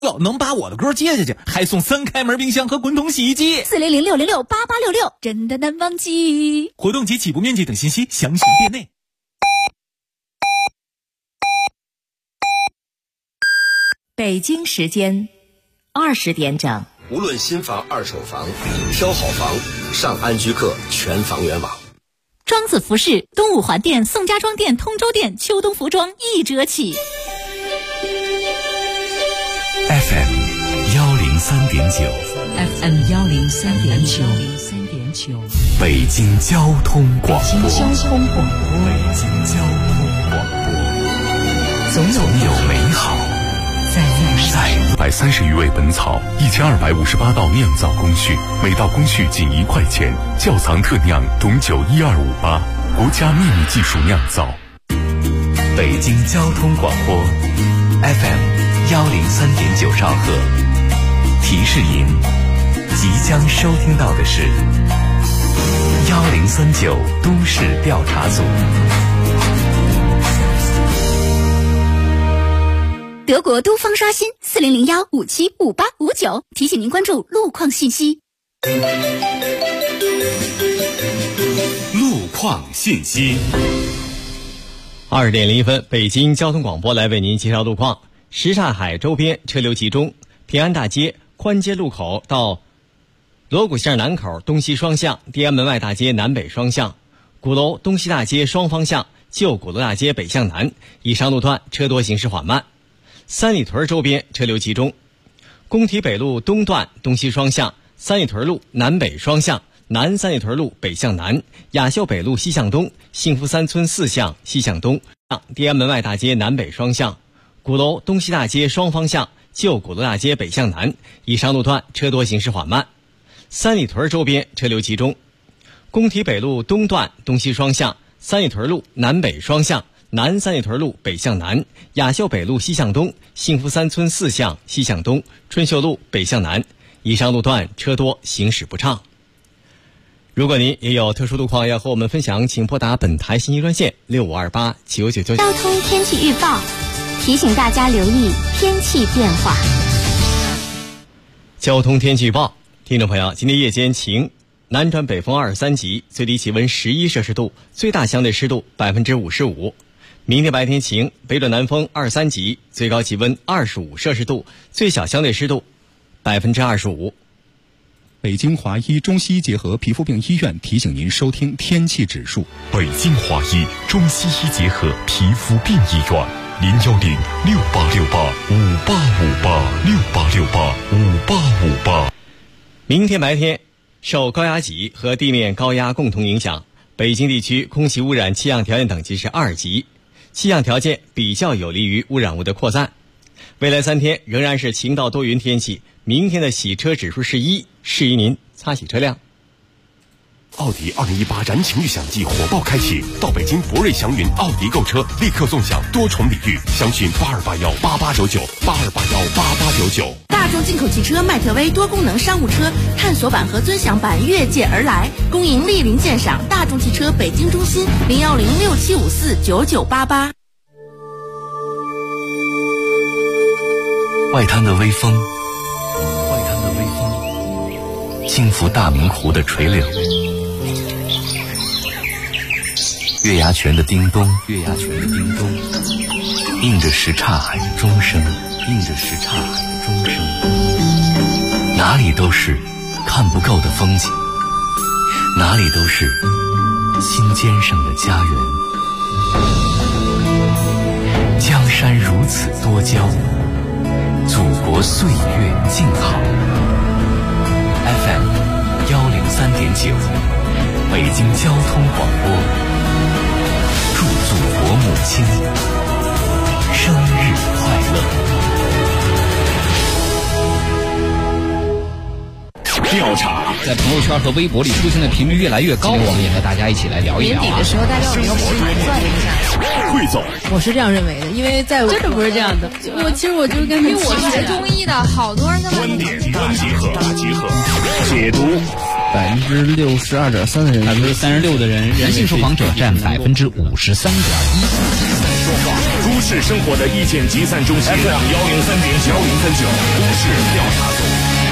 能把我的歌接下去，还送3开门冰箱和滚筒洗衣机。 400-666-8866，真的难忘记。 活动及起步面积等信息详询店内。 北京时间20点整。 无论新房、二手房，挑好房，上安居客全房源网。 庄子服饰东五环店、宋家庄店、通州店秋冬服装1折起。 FM 103.9 FM 103.9 北京交通广播。 北京交通广播，总有美好在 130余味本草，1258道酿造工序，每道工序仅1块钱。窖藏特酿董酒12588，国家秘密技术酿造。北京交通广播 FM 103.9兆赫。提示您，即将收听到的是1039都市调查组。 德国都方刷新4001575859，提醒您关注路况信息。 路况信息。 20点01分，北京交通广播来为您介绍路况。什刹海周边车流集中，平安大街宽街路口到锣鼓巷南口东西双向，地安门外大街南北双向，鼓楼东西大街双方向，旧鼓楼大街北向南，以上路段车多行驶缓慢。三里屯周边车流集中，工体北路东段东西双向，三里屯路南北双向，南三里屯路北向南，雅秀北路西向东，幸福三村4巷西向东，地安门外大街南北双向，鼓楼东西大街双方向，旧鼓楼大街北向南，以上路段车多行驶缓慢。三里屯周边车流集中，工体北路东段东西双向，三里屯路南北双向，南三里屯路北向南，雅秀北路西向东，幸福三村4巷西向东，春秀路北向南，以上路段车多行驶不畅。如果您也有特殊路况要和我们分享，请拨打本台信息专线65289999。 交通天气预报，提醒大家留意天气变化。 交通天气预报，听众朋友，今天夜间晴，南转北风23级，最低气温11摄氏度，最大相对湿度55%。明天白天晴，北转南风23级，最高气温25摄氏度，最小相对湿度25%。 北京华医中西医结合皮肤病医院提醒您收听天气指数。 北京华医中西医结合皮肤病医院，0106868585858，68685858。 明天白天，受高压脊和地面高压共同影响，北京地区空气污染气象条件等级是2级，气象条件比较有利于污染物的扩散。未来3天仍然是晴到多云天气，明天的洗车指数是1，适宜您擦洗车辆。 奥迪2018燃情预享季火爆开启，到北京博瑞祥云奥迪购车，立刻送享多重礼遇，详询82818899，82818899。 大众进口汽车迈特威多功能商务车探索版和尊享版越界而来，恭迎莅临鉴赏。大众汽车北京中心01067549988。 外滩的微风，轻拂大明湖的垂柳，月牙泉的叮咚，映着什刹海的钟声，哪里都是看不够的风景，哪里都是心尖上的家园。江山如此多娇，祖国岁月静好。FM 103.9，北京交通广播，祝祖国母亲生日快乐。 调查在朋友圈和微博里出现的频率越来越高，我们也和大家一起来聊一聊。 年底的时候，大家有没有盘算一下？ 汇总， 我是这样认为的，因为在真的不是这样的。其实我就是跟因为我学中医的，好多人在观点大结合，解读 62.3%的人 ，36%的人，男性受访者占53.1%。 都市生活的意见集散中心 FM 103.9，都市调查组。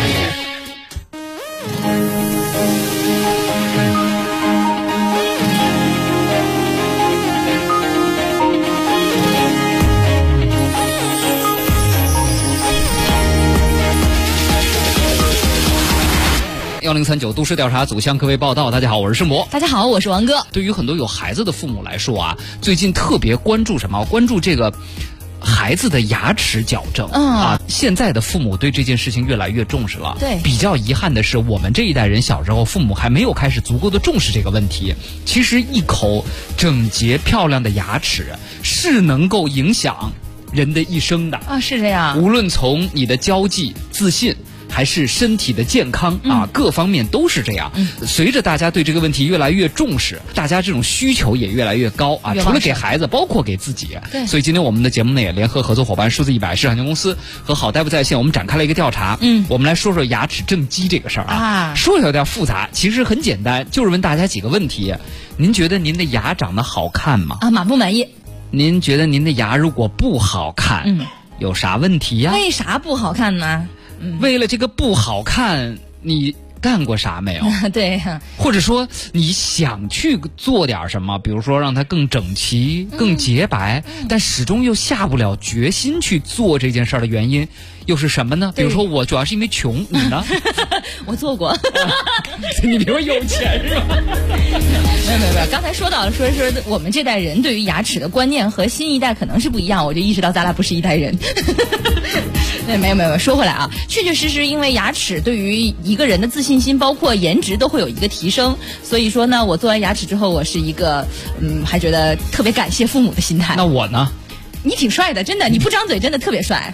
1039都市调查组向各位报道。大家好，我是盛博。 大家好，我是王哥。 对于很多有孩子的父母来说啊，最近特别关注什么？关注这个孩子的牙齿矫正现在的父母对这件事情越来越重视了。 对， 比较遗憾的是，我们这一代人小时候，父母还没有开始足够的重视这个问题。其实一口整洁漂亮的牙齿是能够影响人的一生的啊，是这样。 无论从你的交际、自信，还是身体的健康各方面都是这样。随着大家对这个问题越来越重视，大家这种需求也越来越高啊。除了给孩子，包括给自己。 对。 所以今天我们的节目呢，也联合合作伙伴数字100市场有限公司和好大夫在线，我们展开了一个调查。我们来说说牙齿正畸这个事儿啊。说有点复杂，其实很简单，就是问大家几个问题：您觉得您的牙长得好看吗？ 满不满意？ 您觉得您的牙如果不好看，有啥问题呀？ 为啥不好看呢？ 为了这个不好看，你干过啥没有？ 对， 或者说你想去做点什么，比如说让它更整齐、更洁白，但始终又下不了决心去做这件事儿的原因又是什么呢？比如说我主要是因为穷，你呢？ 我做过。 你比如有钱是吧？ 没有，刚才说到了，说我们这代人对于牙齿的观念和新一代可能是不一样，我就意识到咱俩不是一代人。对，没有，说回来啊，确确实实，因为牙齿对于一个人的自信心，包括颜值都会有一个提升。所以说呢，我做完牙齿之后，我是一个还觉得特别感谢父母的心态。 那我呢？ 你挺帅的，真的，你不张嘴真的特别帅。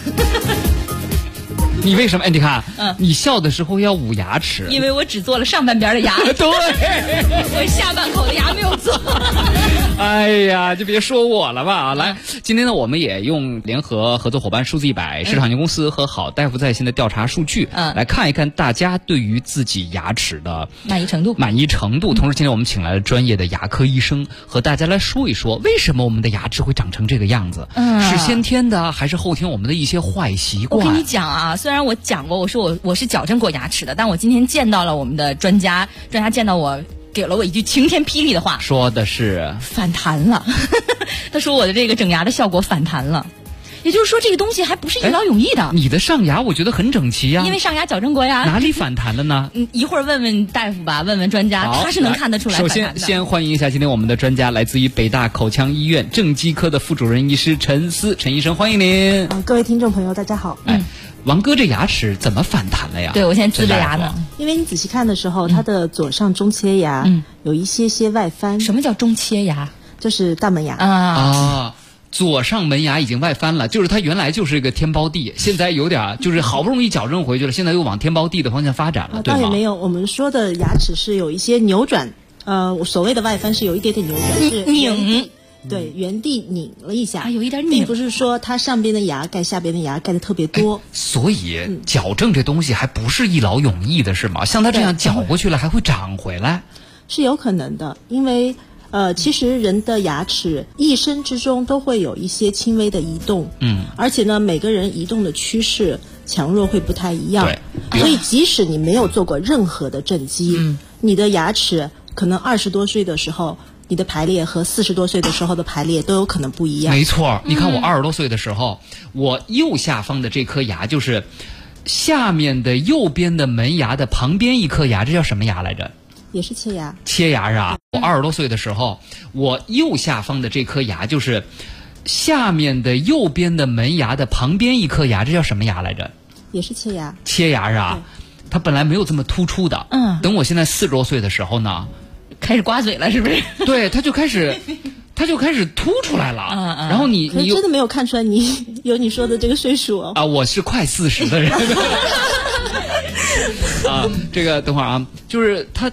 你为什么？你看，你笑的时候要捂牙齿， 因为我只做了上半边的牙。 对， 我下半口的牙没有做。 哎呀，就别说我了吧！来，今天呢，我们也用联合合作伙伴数字100市场有限公司和好大夫在线的调查数据，来看一看大家对于自己牙齿的满意程度。 同时，今天我们请来了专业的牙科医生，和大家来说一说，为什么我们的牙齿会长成这个样子？是先天的，还是后天我们的一些坏习惯？ 我跟你讲啊，虽然我讲过，我说我是矫正过牙齿的，但我今天见到了我们的专家见到我，给了我一句晴天霹雳的话， 说的是反弹了。他说我的这个整牙的效果反弹了。也就是说，这个东西还不是一劳永逸的。 你的上牙我觉得很整齐呀， 因为上牙矫正过呀。 哪里反弹了呢？ 一会儿问问大夫吧，问问专家，他是能看得出来反弹的。 首先欢迎一下今天我们的专家，来自于北大口腔医院正畸科的副主任医师陈思，陈医生，欢迎您。 各位听众朋友，大家好。 王哥这牙齿怎么反弹了呀？ 对，我现在呲着牙呢。 因为你仔细看的时候，它的左上中切牙有一些外翻。 什么叫中切牙？ 就是大门牙啊。左上门牙已经外翻了，就是它原来就是一个天包地，现在有点就是好不容易矫正回去了，现在又往天包地的方向发展了，对吗？ 倒也没有，我们说的牙齿是有一些扭转，所谓的外翻是有一点点扭转，是拧。 对，原地拧了一下， 有一点拧， 并不是说它上边的牙盖下边的牙盖的特别多。 所以矫正这东西还不是一劳永逸的，是吗？像它这样矫过去了还会长回来？ 是有可能的，因为其实人的牙齿一生之中都会有一些轻微的移动，而且呢，每个人移动的趋势强弱会不太一样，所以即使你没有做过任何的正畸，你的牙齿可能20多岁的时候，你的排列和40多岁的时候的排列都有可能不一样。 没错，你看我20多岁的时候，我右下方的这颗牙就是下面的右边的门牙的旁边一颗牙，这叫什么牙来着？ 也是切牙。 切牙是吧？我20多岁的时候，我右下方的这颗牙就是下面的右边的门牙的旁边一颗牙，这叫什么牙来着？ 也是切牙。 切牙是吧？它本来没有这么突出的。等我现在40多岁的时候呢， 开始刮嘴了，是不是？ 对，它就开始凸出来了。然后你真的没有看出来你有你说的这个岁数啊！我是快40的人。这个等会儿啊，就是它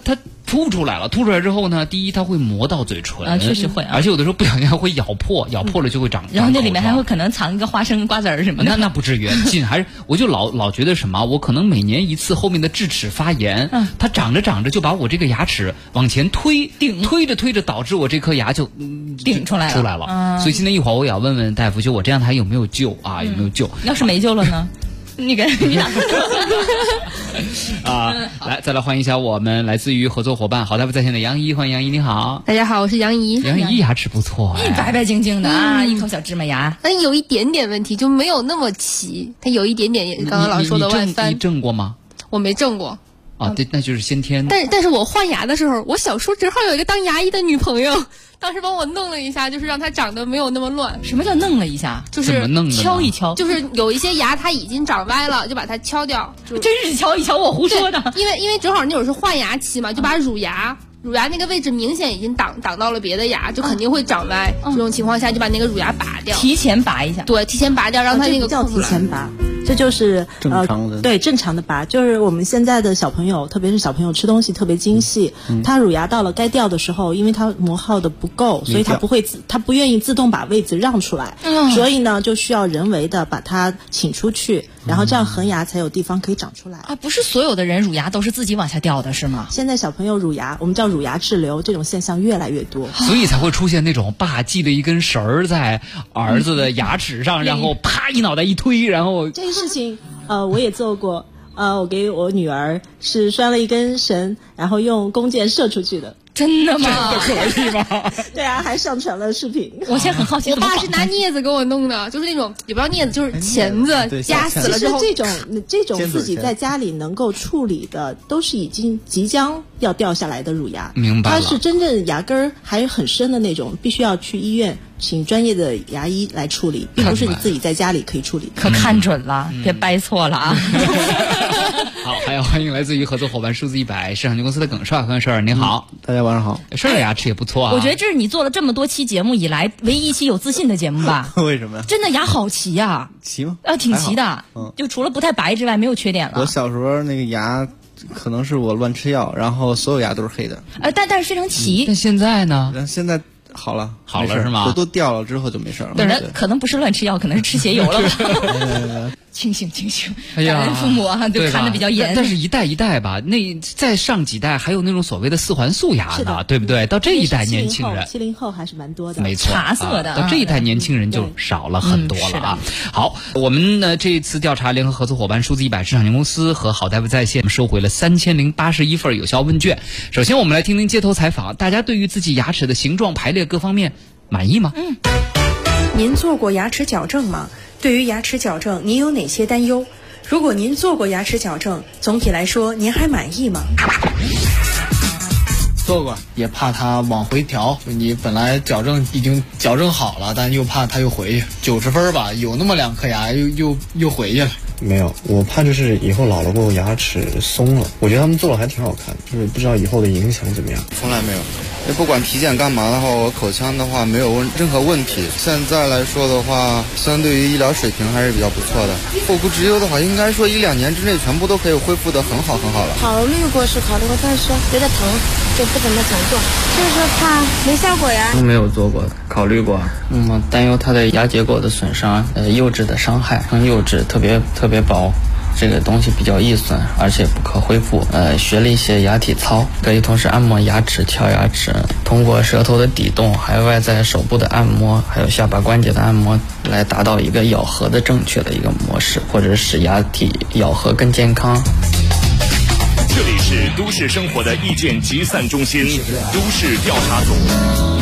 凸出来了。凸出来之后呢，第一它会磨到嘴唇啊，确实会啊， 而且有的时候不小心还会咬破，咬破了就会长。 然后那里面还会可能藏一个花生、瓜子儿什么的。 那不至于，还是我就老觉得什么，我可能每年一次后面的智齿发炎，它长着长着就把我这个牙齿往前推着，导致我这颗牙就顶出来了。 所以今天一会儿我也要问问大夫，就我这样还有没有救啊？有没有救？ 要是没救了呢？你俩来，再来欢迎一下我们来自于合作伙伴好大夫在线的杨怡，欢迎杨怡，你好。 大家好，我是杨怡。 杨怡牙齿不错， 白白净净的啊，一口小芝麻牙。 但有一点点问题，就没有那么齐，它有一点点刚刚老师说的外翻。 你正过吗？ 我没正过。 啊，对，那就是先天。 但是我换牙的时候，我小时候正好有一个当牙医的女朋友，当时帮我弄了一下，就是让它长得没有那么乱。 什么叫弄了一下？ 就是怎么弄的？ 敲一敲。 就是有一些牙它已经长歪了，就把它敲掉。 真是敲一敲，我胡说的。 因为正好那会儿是换牙期嘛，就把乳牙那个位置明显已经挡到了别的牙，就肯定会长歪。这种情况下就把那个乳牙拔掉， 提前拔一下。 对，提前拔掉，让它那个叫提前拔。这就是正常的， 对，正常的拔，就是我们现在的小朋友，特别是小朋友吃东西特别精细，他乳牙到了该掉的时候，因为他磨耗的不够，所以他不愿意自动把位置让出来，所以呢就需要人为的把它请出去，然后这样恒牙才有地方可以长出来。 啊，不是所有的人乳牙都是自己往下掉的是吗？ 现在小朋友乳牙，我们叫乳牙滞留，这种现象越来越多， 所以才会出现那种爸系了一根绳儿在儿子的牙齿上，然后啪一脑袋一推，然后这个事情。我也做过，我给我女儿是拴了一根绳，然后用弓箭射出去的。 真的吗？ 真的可以吗？ 对啊，还上传了视频。 我现在很好奇， 我爸是拿镊子给我弄的，就是那种也不知道镊子，就是钳子夹死了之后。 这种自己在家里能够处理的，都是已经即将要掉下来的乳牙。 明白了。 它是真正牙根还很深的那种，必须要去医院请专业的牙医来处理，并不是你自己在家里可以处理的。 可看准了，别掰错了啊！ 好，还要欢迎来自于合作伙伴数字100市场公司的耿帅，耿帅您好， 大家晚上好。 帅的牙齿也不错啊。 我觉得这是你做了这么多期节目以来唯一一期有自信的节目吧？ 为什么呀？ 真的牙好齐呀！ 齐吗？ 挺齐的，就除了不太白之外，没有缺点了。 我小时候那个牙，可能是我乱吃药，然后所有牙都是黑的。 但是非常齐。 那现在呢？ 现在好了是吗？ 都掉了之后就没事了。 当然，可能不是乱吃药，可能是吃鞋油了吧。清醒，感恩父母啊，就看得比较严。 但是一代一代吧，那再上几代还有那种所谓的4环素牙呢，对不对？到这一代年轻人 ，70后还是蛮多的， 没错， 茶色的。 到这一代年轻人就少了很多了啊。好，我们呢这一次调查联合合作伙伴数字100市场有限公司和好大夫在线收回了3081份有效问卷。首先我们来听听街头采访，大家对于自己牙齿的形状排列各方面满意吗？ 您做过牙齿矫正吗？对于牙齿矫正，您有哪些担忧？如果您做过牙齿矫正，总体来说您还满意吗？ 做过，也怕它往回调。你本来矫正已经矫正好了，但又怕它又回去，90分吧，有那么2颗牙又回去了。 没有，我怕就是以后老了过后牙齿松了。我觉得他们做了还挺好看，就是不知道以后的影响怎么样。 从来没有，不管体检干嘛的话，我口腔的话没有任何问题。现在来说的话，相对于医疗水平还是比较不错的。后顾之忧的话，应该说1-2年之内全部都可以恢复得很好了。 考虑过，但是觉得疼，就不怎么想做，就是怕没效果呀。 没有做过，考虑过，担忧它的牙结构的损伤，釉质的伤害，釉质特别薄。这个东西比较易损，而且不可恢复。学了一些牙体操，可以同时按摩牙齿、敲牙齿，通过舌头的底动，还有外在手部的按摩，还有下巴关节的按摩，来达到一个咬合的正确的一个模式，或者使牙体咬合更健康。 这里是都市生活的意见集散中心，都市调查组。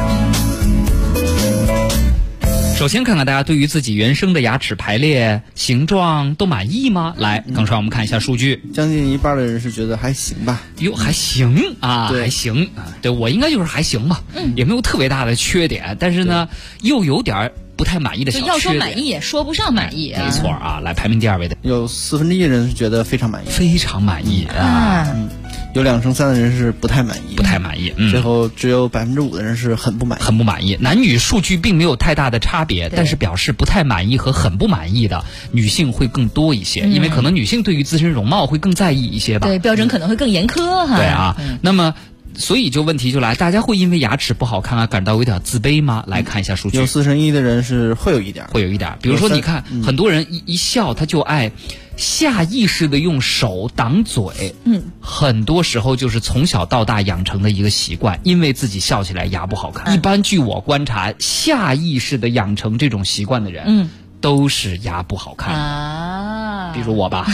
首先看看大家对于自己原生的牙齿排列形状都满意吗？来，耿帅，我们看一下数据， 将近一半的人是觉得还行吧。 哟，还行啊，还行啊。对，我应该就是还行吧，也没有特别大的缺点，但是呢，又有点不太满意的小缺点。 要说满意也说不上满意， 没错啊。来，排名第2位的有1/4人是觉得非常满意， 非常满意啊。 有2成3的人是不太满意，最后只有5%的人是很不满意。 男女数据并没有太大的差别，但是表示不太满意和很不满意的女性会更多一些，因为可能女性对于自身容貌会更在意一些吧。 对，标准可能会更严苛哈。 对啊，那么。所以问题就来，大家会因为牙齿不好看而感到有点自卑吗？来看一下数据， 有41%的人是会有一点。 比如说，你看，很多人一笑他就爱下意识的用手挡嘴，很多时候就是从小到大养成的一个习惯，因为自己笑起来牙不好看。一般据我观察，下意识的养成这种习惯的人，都是牙不好看啊，比如我吧。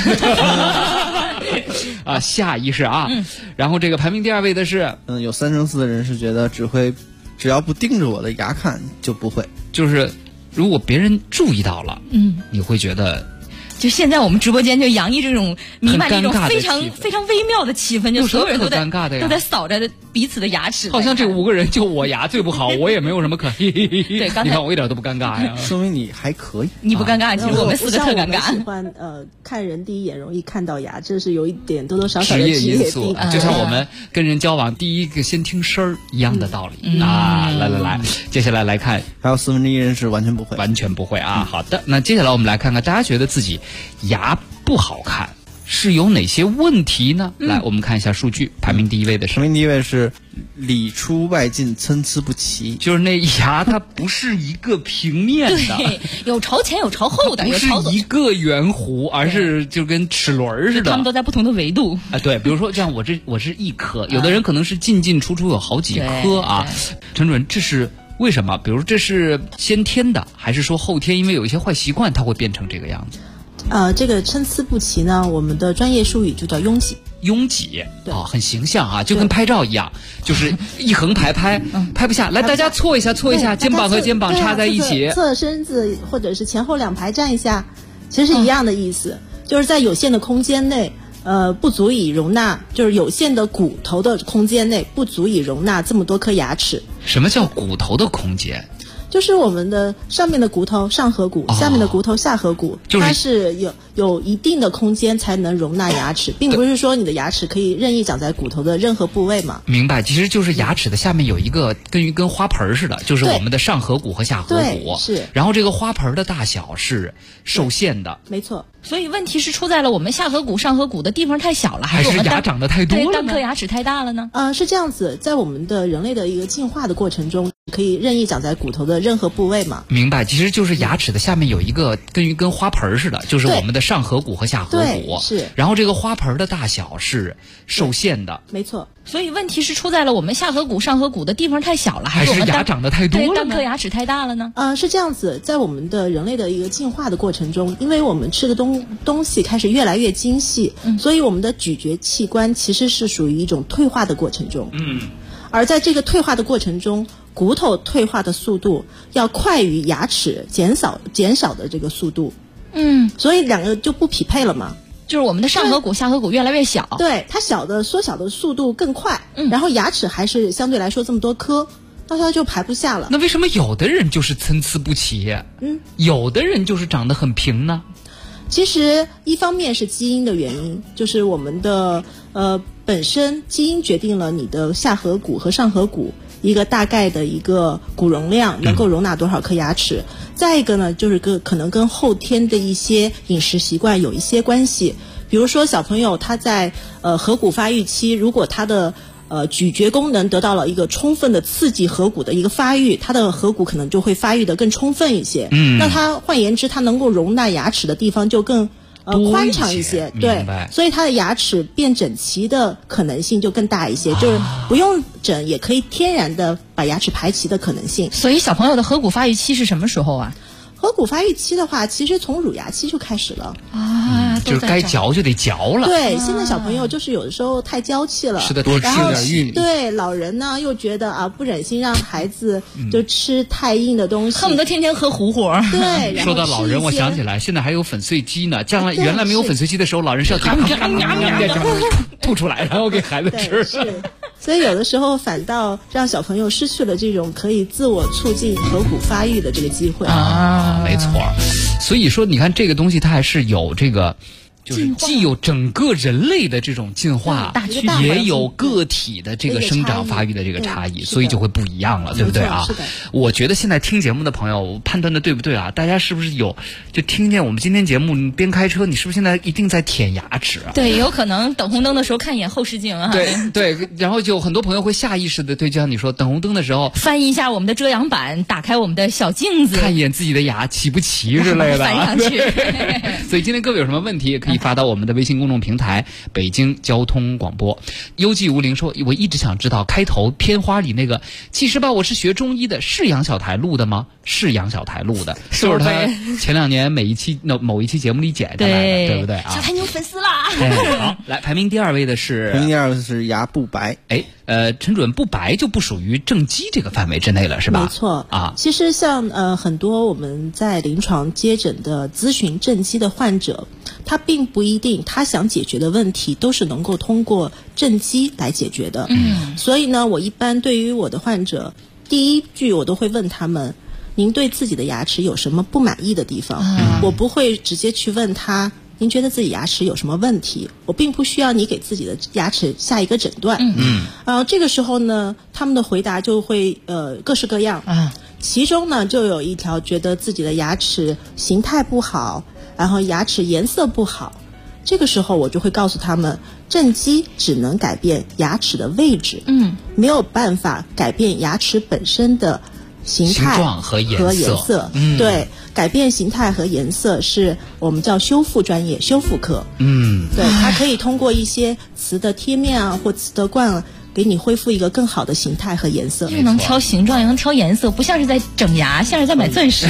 啊，下意识啊，然后这个排名第2位的是， 有3成4的人是觉得只要不盯着我的牙看就不会， 就是如果别人注意到了，你会觉得。 就现在我们直播间就洋溢这种弥漫这种非常非常微妙的气氛，就所有人都在扫着彼此的牙齿。 好像这5个人就我牙最不好，我也没有什么可对，你看我一点都不尴尬呀， 说明你还可以。 你不尴尬，其实我们4个特尴尬。 喜欢看人第一眼容易看到牙，这是有一点多多少少的职业因素，就像我们跟人交往第一个先听声儿一样的道理啊。来，接下来来看， 还有1/4人是完全不会啊。好的，那接下来我们来看看大家觉得自己牙不好看是有哪些问题呢？来，我们看一下数据，排名第1位的是里出外进，参差不齐， 就是那牙它不是一个平面的， 对，有朝前有朝后的， 不是一个圆弧，而是就跟齿轮似的， 他们都在不同的维度啊。对，比如说这样，我是1颗，有的人可能是进出有好几颗啊。陈主任，这是为什么？比如这是先天的，还是说后天因为有一些坏习惯，它会变成这个样子？ 这个参差不齐呢，我们的专业术语就叫拥挤。 哦，很形象啊，就跟拍照一样，就是一横排拍不下来，大家错一下，肩膀和肩膀插在一起， 侧身子或者是前后2排站一下，其实是一样的意思，就是在有限的空间内，不足以容纳，就是有限的骨头的空间内不足以容纳这么多颗牙齿。 什么叫骨头的空间？ 就是我们的上面的骨头上颌骨，下面的骨头下颌骨，它是有一定的空间才能容纳牙齿，并不是说你的牙齿可以任意长在骨头的任何部位嘛。 明白，其实就是牙齿的下面有一个跟花盆似的，就是我们的上颌骨和下颌骨， 是。 然后这个花盆的大小是受限的， 没错。 所以问题是出在了我们下颌骨、上颌骨的地方太小了， 还是牙长得太多了呢？ 单颗牙齿太大了呢？ 是这样子，在我们的人类的一个进化的过程中，可以任意长在骨头的任何部位嘛。 明白，其实就是牙齿的下面有一个跟花盆似的，就是我们的上颌骨和下颌骨， 是。 然后这个花盆的大小是受限的， 没错。 所以问题是出在了我们下颌骨、上颌骨的地方太小了， 还是牙长得太多了呢？ 单颗牙齿太大了呢？ 是这样子，在我们的人类的一个进化的过程中，因为我们吃的东西开始越来越精细，所以我们的咀嚼器官其实是属于一种退化的过程中。而在这个退化的过程中，骨头退化的速度要快于牙齿减少的这个速度。所以2个就不匹配了嘛。 就是我们的上颌骨、下颌骨越来越小， 对，它缩小的速度更快，然后牙齿还是相对来说这么多颗，那它就排不下了。 那为什么有的人就是参差不齐，有的人就是长得很平呢？ 其实一方面是基因的原因，就是我们的本身基因决定了你的下颌骨和上颌骨一个大概的一个骨容量能够容纳多少颗牙齿。再一个呢，就是可能跟后天的一些饮食习惯有一些关系。比如说小朋友他在颌骨发育期，如果他的咀嚼功能得到了一个充分的刺激，颌骨的一个发育，他的颌骨可能就会发育的更充分一些。那他换言之，他能够容纳牙齿的地方就更宽敞一些，对，所以他的牙齿变整齐的可能性就更大一些，就是不用整也可以天然的把牙齿排齐的可能性。 所以小朋友的颌骨发育期是什么时候啊？ 颌骨发育期的话，其实从乳牙期就开始了就是该嚼就得嚼了。 对，现在小朋友就是有的时候太娇气了， 是的，多吃点玉米。 对，老人呢又觉得不忍心让孩子就吃太硬的东西， 恨不得天天喝糊糊。 对， 说到老人，我想起来，现在还有粉碎机呢。将来原来没有粉碎机的时候，老人是要吐出来，然后给孩子吃。 是，所以有的时候反倒让小朋友失去了这种可以自我促进颌骨发育的这个机会没错。所以说你看这个东西它还是有这个就是既有整个人类的这种进化，也有个体的这个生长发育的这个差异，所以就会不一样了，对不对啊？ 是的。 我觉得现在听节目的朋友判断的对不对啊？大家是不是就听见我们今天节目边开车，你是不是现在一定在舔牙齿啊？ 对，有可能等红灯的时候看一眼后视镜啊。 对，然后就很多朋友会下意识的对，就像你说，等红灯的时候翻一下我们的遮阳板，打开我们的小镜子， 看一眼自己的牙齐不齐之类的， 翻上去。 所以今天各位有什么问题，也可以发到我们的微信公众平台北京交通广播。幽寂无灵说，我一直想知道开头片花里那个其实吧我是学中医的，是杨小台录的吗？是杨小台录的，就是他前2年某一期节目里剪下来的，对不对啊？ 小台你有粉丝啦！ 好，来排名第2位的是牙不白。 陈主任，不白就不属于正畸这个范围之内了，是吧？ 没错啊。 其实像很多我们在临床接诊的咨询正畸的患者，他并不一定他想解决的问题都是能够通过正畸来解决的。所以呢，我一般对于我的患者，第一句我都会问他们，您对自己的牙齿有什么不满意的地方？我不会直接去问他，您觉得自己牙齿有什么问题？我并不需要你给自己的牙齿下一个诊断。这个时候呢，他们的回答就会各式各样。其中呢，就有一条觉得自己的牙齿形态不好，然后牙齿颜色不好。这个时候我就会告诉他们，正畸只能改变牙齿的位置，没有办法改变牙齿本身的形态和颜色。 对，改变形态和颜色是我们叫修复专业，修复科。对，它可以通过一些瓷的贴面啊或瓷的冠啊，给你恢复一个更好的形态和颜色。 又能挑形状，又能挑颜色，不像是在整牙，像是在买钻石。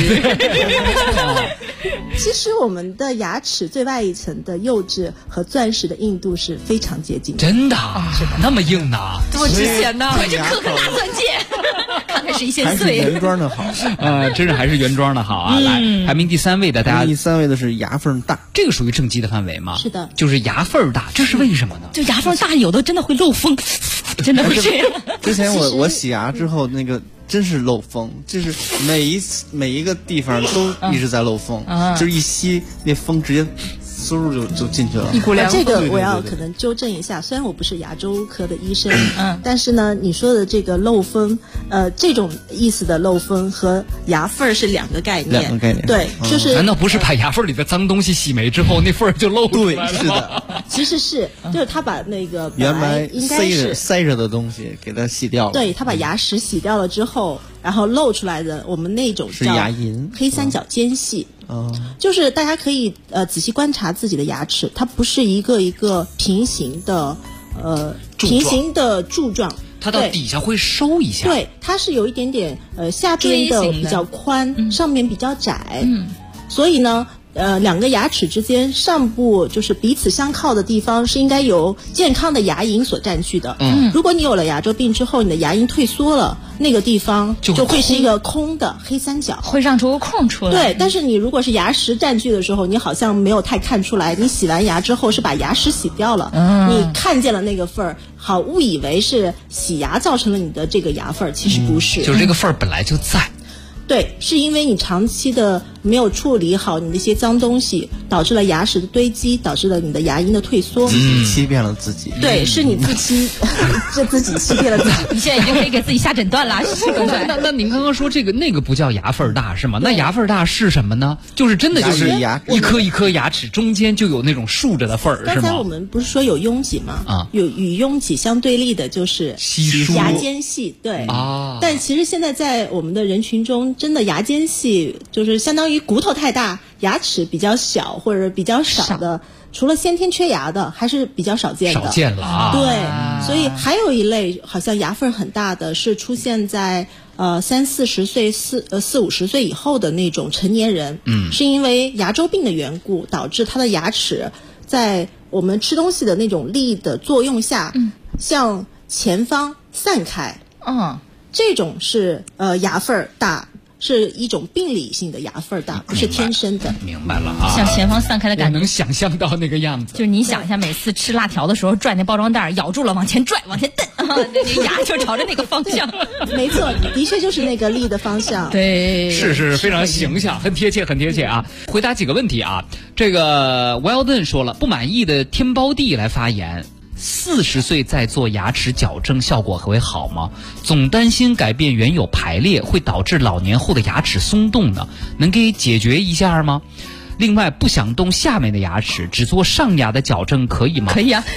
其实我们的牙齿最外一层的釉质和钻石的硬度是非常接近的。 真的？那么硬呢？ 多值钱呢？这颗颗大钻戒，看看是一线碎。 还是原装的好。 真是还是原装的好啊！来，排名第3位的，大家第3位的是牙缝大， 这个属于正畸的范围吗？ 是的， 就是牙缝大，这是为什么呢？ 就牙缝大，有的真的会漏风，真的会这样。 之前我洗牙之后，那个真是漏风，就是每一个地方都一直在漏风，就是一吸那风直接嗖就进去了。 这个我要可能纠正一下，虽然我不是牙周科的医生，但是呢，你说的这个漏风，这种意思的漏风和牙缝是两个概念。对，就是难道不是把牙缝里的脏东西洗没之后，那缝就漏出来了吗？ 是的， 其实就是他把那个原来应该是塞着的东西给它洗掉了。 对，他把牙石洗掉了之后，然后露出来的我们那种叫牙龈黑三角间隙。就是大家可以仔细观察自己的牙齿，它不是一个一个平行的柱状， 它到底下会收一下。 对，它是有一点点下边的比较宽，上面比较窄。所以呢，两个牙齿之间上部就是彼此相靠的地方是应该由健康的牙龈所占据的。如果你有了牙周病之后，你的牙龈退缩了，那个地方就会是一个空的黑三角， 会让出个空出来。 对，但是你如果是牙石占据的时候，你好像没有太看出来，你洗完牙之后是把牙石洗掉了，你看见了那个缝儿，好误以为是洗牙造成了你的这个牙缝儿，其实不是， 就是这个缝儿本来就在。 对，是因为你长期的没有处理好你那些脏东西，导致了牙石的堆积，导致了你的牙龈的退缩。 自己欺骗了自己。 对，是你自欺骗了自己。 你现在已经可以给自己下诊断了。 那您刚刚说这个那个不叫牙缝大是吗？那牙缝大是什么呢？就是真的就是一颗一颗牙齿中间就有那种竖着的缝儿，是吗？ 刚才我们不是说有拥挤吗？有与拥挤相对立的就是牙间隙。对但其实现在在我们的人群中，真的牙间隙就是相当于骨头太大，牙齿比较小或者比较少的，除了先天缺牙的，还是比较少见的。 少见了啊！ 对，所以还有一类好像牙缝很大的，是出现在30-40岁、40-50岁以后的那种成年人。是因为牙周病的缘故，导致他的牙齿在我们吃东西的那种力的作用下，向前方散开。这种是牙缝大。 是一种病理性的牙缝大，不是天生的。 明白了啊， 向前方散开的感觉， 我能想象到那个样子。 就是你想一下，每次吃辣条的时候拽那包装袋，咬住了往前拽，往前蹬，那牙就朝着那个方向。 没错，的确就是那个力的方向。 对， 是非常形象，很贴切，很贴切啊！回答几个问题啊，这个 Weldon 说了，不满意的天包地来发言。40岁再做牙齿矫正效果会好吗？总担心改变原有排列会导致老年后的牙齿松动呢，能给解决一下吗？另外，不想动下面的牙齿，只做上牙的矫正可以吗？ 可以啊。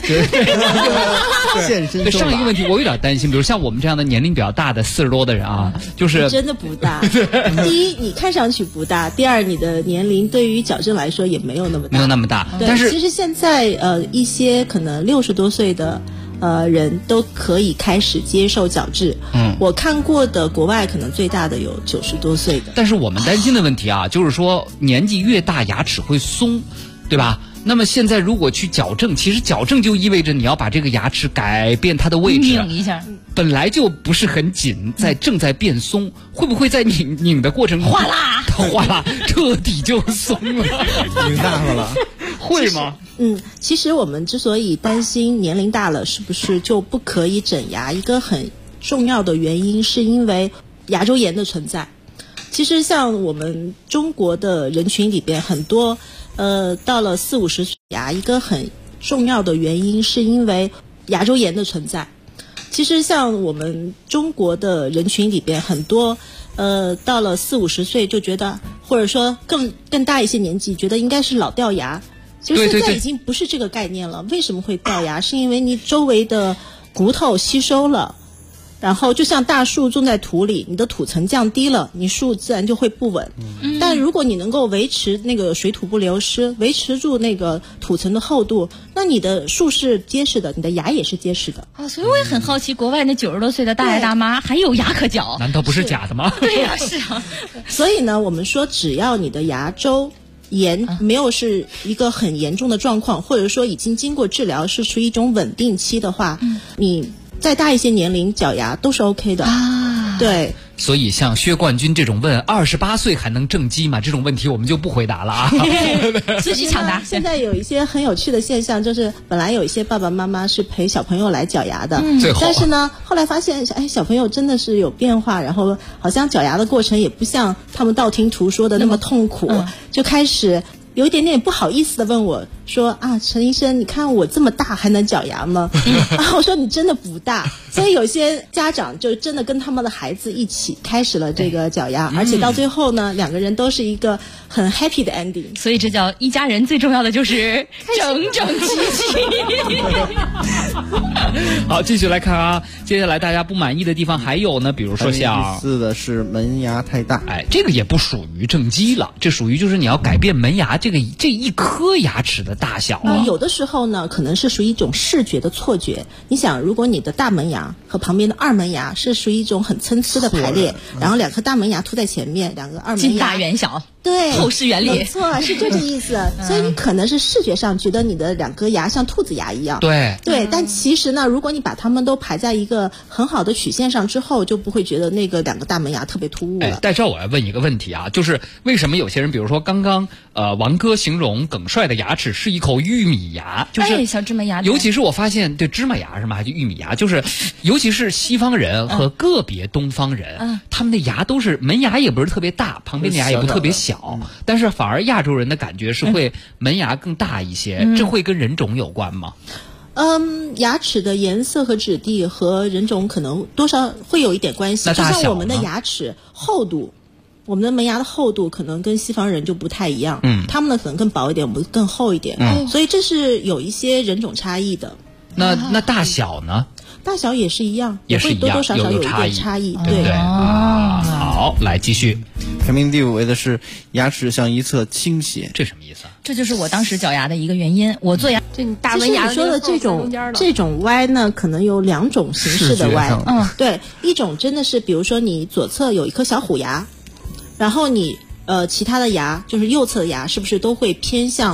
对，上一个问题我有点担心，比如像我们这样的年龄比较大的40多的人啊，就是真的不大。第一，你看上去不大；第二，你的年龄对于矫正来说也没有那么大。 没有那么大。 但是其实现在一些可能60多岁的人都可以开始接受矫治。我看过的国外可能最大的有90多岁的。 但是我们担心的问题啊，就是说年纪越大牙齿会松，对吧？那么现在如果去矫正，其实矫正就意味着你要把这个牙齿改变它的位置， 拧一下， 本来就不是很紧，正在变松，会不会在拧的过程中哗啦彻底就松了， 拧大发了？ 会吗？ 其实我们之所以担心年龄大了是不是就不可以整牙，一个很重要的原因是因为牙周炎的存在。其实像我们中国的人群里边很多到了40-50岁牙，一个很重要的原因是因为牙周炎的存在。其实像我们中国的人群里边很多到了40-50岁就觉得，或者说更大一些年纪觉得应该是老掉牙。其实现在已经不是这个概念了。为什么会掉牙？是因为你周围的骨头吸收了，然后就像大树种在土里，你的土层降低了，你树自然就会不稳。但如果你能够维持那个水土不流失，维持住那个土层的厚度，那你的树是结实的，你的牙也是结实的。 所以我也很好奇，国外那90多岁的大爷大妈还有牙可矫？ 难道不是假的吗？ 对呀，是啊。 所以呢，我们说只要你的牙周炎没有是一个很严重的状况，或者说已经经过治疗，是处于一种稳定期的话，你再大一些年龄矫牙都是 OK 的啊。对， 所以像薛冠军这种问28岁还能正畸吗这种问题，我们就不回答了啊。 自己抢答。 现在有一些很有趣的现象，就是本来有一些爸爸妈妈是陪小朋友来矫牙的，但是呢，后来发现，小朋友真的是有变化，然后好像矫牙的过程也不像他们道听途说的那么痛苦，就开始有一点点不好意思的问我说啊，陈医生，你看我这么大还能矫牙吗？我说你真的不大。所以有些家长就真的跟他们的孩子一起开始了这个矫牙，而且到最后呢，两个人都是一个很 happy 的 ending。 所以这叫一家人，最重要的就是整整齐齐。 好，继续来看啊，接下来大家不满意的地方还有呢，比如说像第4的是门牙太大， 这个也不属于正畸了，这属于就是你要改变门牙这一颗牙齿的大小啊。 有的时候呢，可能是属于一种视觉的错觉。你想，如果你的大门牙和旁边的二门牙是属于一种很参差的排列，然后2颗大门牙凸在前面，2个二门牙近大远小， 对， 透视原理， 没错，是就这意思。所以你可能是视觉上觉得你的2颗牙像兔子牙一样， 对， 但其实呢，如果你把它们都排在一个很好的曲线上之后，就不会觉得那个2个大门牙特别突兀了。 戴照，我要问一个问题啊，就是为什么有些人，比如说刚刚王哥形容耿帅的牙齿是一口玉米牙，就是小芝麻牙， 尤其是我发现对芝麻牙是吗？还是玉米牙？就是尤其是西方人和个别东方人，他们的牙都是门牙也不是特别大，旁边的牙也不特别小，但是反而亚洲人的感觉是会门牙更大一些，这会跟人种有关吗？ 牙齿的颜色和质地和人种可能多少会有一点关系。就像我们的牙齿厚度，我们的门牙的厚度可能跟西方人就不太一样，他们的可能更薄一点，我们更厚一点，所以这是有一些人种差异的。 那大小呢？ 大小也是一样， 也是一样， 多多少少有一点差异， 对不对？好，来继续。 排名第5位的是牙齿向一侧倾斜， 这什么意思啊？ 这就是我当时矫牙的一个原因。我做牙， 这你大门牙说的这种歪呢，可能有2种形式的歪。对，一种真的是，比如说你左侧有一颗小虎牙，然后你其他的牙就是右侧的牙，是不是都会偏向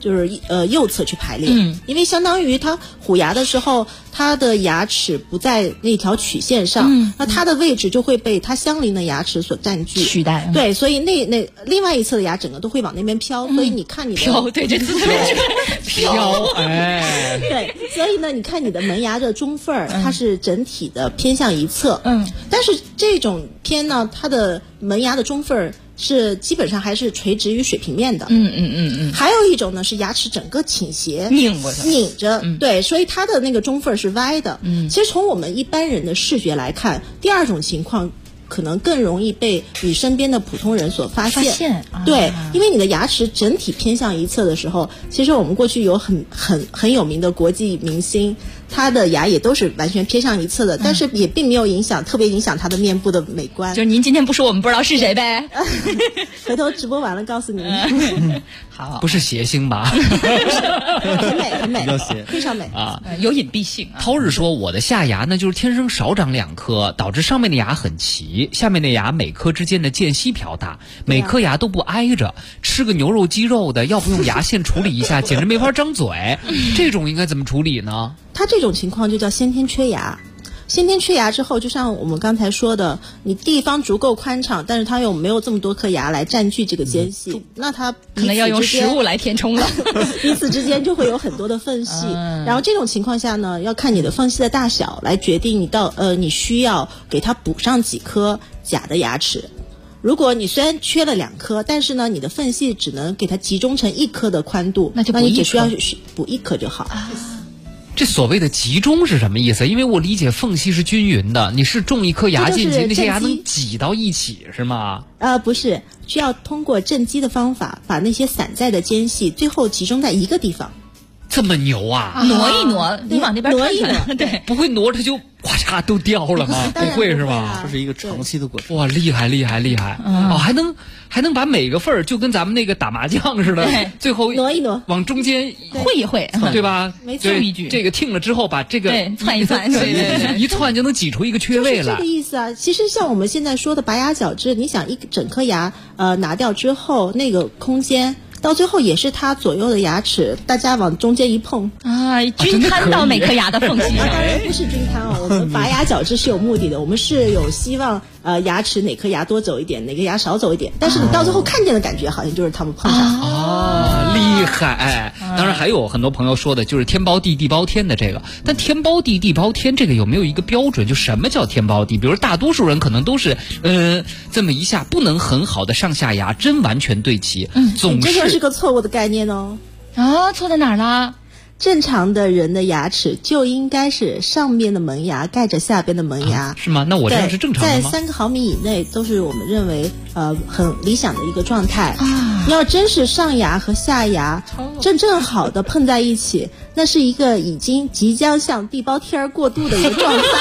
就是右侧去排列，因为相当于它虎牙的时候，它的牙齿不在那条曲线上，那它的位置就会被它相邻的牙齿所占据取代。 对，所以那另外一侧的牙整个都会往那边飘，所以你看你的飘，对，这字飘，哎， 对，所以呢，你看你的门牙的中缝它是整体的偏向一侧，但是这种偏呢，它的门牙的中缝是基本上还是垂直于水平面的，还有一种呢是牙齿整个倾斜拧过去， 拧着，对，所以它的那个中缝是歪的。其实从我们一般人的视觉来看，第二种情况可能更容易被你身边的普通人所发现，对，因为你的牙齿整体偏向一侧的时候，其实我们过去有很有名的国际明星，他的牙也都是完全偏向一侧的，但是也并没有特别影响他的面部的美观。 就是您今天不说，我们不知道是谁呗。 回头直播完了告诉您。 好， 不是谐星吧？ 很美，非常美啊， 有隐蔽性。 涛日说，我的下牙呢就是天生少长2颗，导致上面的牙很齐，下面的牙每颗之间的间隙较大，每颗牙都不挨着，吃个牛肉鸡肉的，要不用牙线处理一下，简直没法张嘴。这种应该怎么处理呢？ 它这种情况就叫先天缺牙。先天缺牙之后，就像我们刚才说的，你地方足够宽敞，但是它又没有这么多颗牙来占据这个间隙，那它可能要用食物来填充了。 彼此之间就会有很多的缝隙，然后这种情况下呢，要看你的缝隙的大小来决定你需要给它补上几颗假的牙齿。如果你虽然缺了2颗，但是呢，你的缝隙只能给它集中成1颗的宽度，那你只需要补1颗就好。 这所谓的集中是什么意思？因为我理解缝隙是均匀的，你是种1颗牙进去，那些牙能挤到一起是吗？ 不是，需要通过正畸的方法，把那些散在的间隙最后集中在一个地方。 这么牛啊！ 挪一挪，你往那边挪一挪， 对， 不会挪它就哗嚓都掉了吗？不会是吧？ 这是一个长期的过程。 哇，厉害！哦，还能把每个缝儿就跟咱们那个打麻将似的，最后挪一挪， 往中间会一会， 对吧？ 没错， 这个听了之后，把这个窜一窜，对， 一窜就能挤出一个缺位来。 这个意思啊。其实像我们现在说的拔牙矫治，你想一整颗牙拿掉之后，那个空间。到最后也是它左右的牙齿，大家往中间一碰均摊到每颗牙的缝隙上。 当然不是均摊我们拔牙矫治是有目的的，我们是有希望牙齿哪颗牙多走一点，哪个牙少走一点，但是你到最后看见的感觉好像就是它们碰上。 厉害！当然还有很多朋友说的就是天包地地包天的这个，但天包地地包天这个有没有一个标准？就什么叫天包地？比如大多数人可能都是这么一下不能很好的上下牙真完全对齐，总是是个错误的概念哦。 错在哪儿了？ 正常的人的牙齿就应该是上面的门牙盖着下边的门牙， 是吗？那我这样是正常的吗？ 在3个毫米以内都是我们认为很理想的一个状态。要真是上牙和下牙正好的碰在一起，那是一个即将向地包天过渡的一个状态。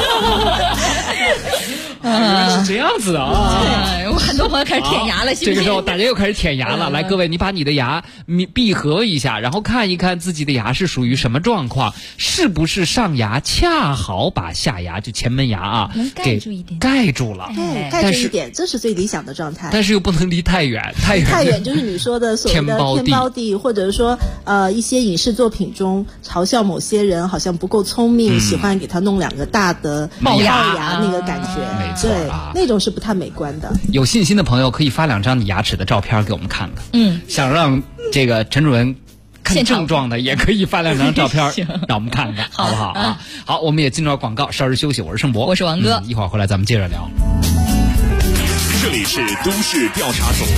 是这样子的我很多朋友开始舔牙了。 这个时候大家又开始舔牙了。来，各位，你把你的牙闭合一下，然后看一看自己的牙是属于什么状况，是不是上牙恰好把下牙就前门牙给盖住了？ 对，盖住一点，这是最理想的状态。 但是又不能离太远，太远就是你说的所谓的天包地，或者说一些影视作品中嘲笑某些人好像不够聪明，喜欢给他弄2个大的龅牙那个感觉。 没错那种是不太美观的。 有信心的朋友可以发2张你牙齿的照片给我们看看。想让这个陈主任看症状的，也可以发2张照片让我们看看，好不好啊？好，我们也进入广告，稍事休息。我是盛博， 我是王哥， 一会儿回来咱们接着聊。 这里是都市调查组。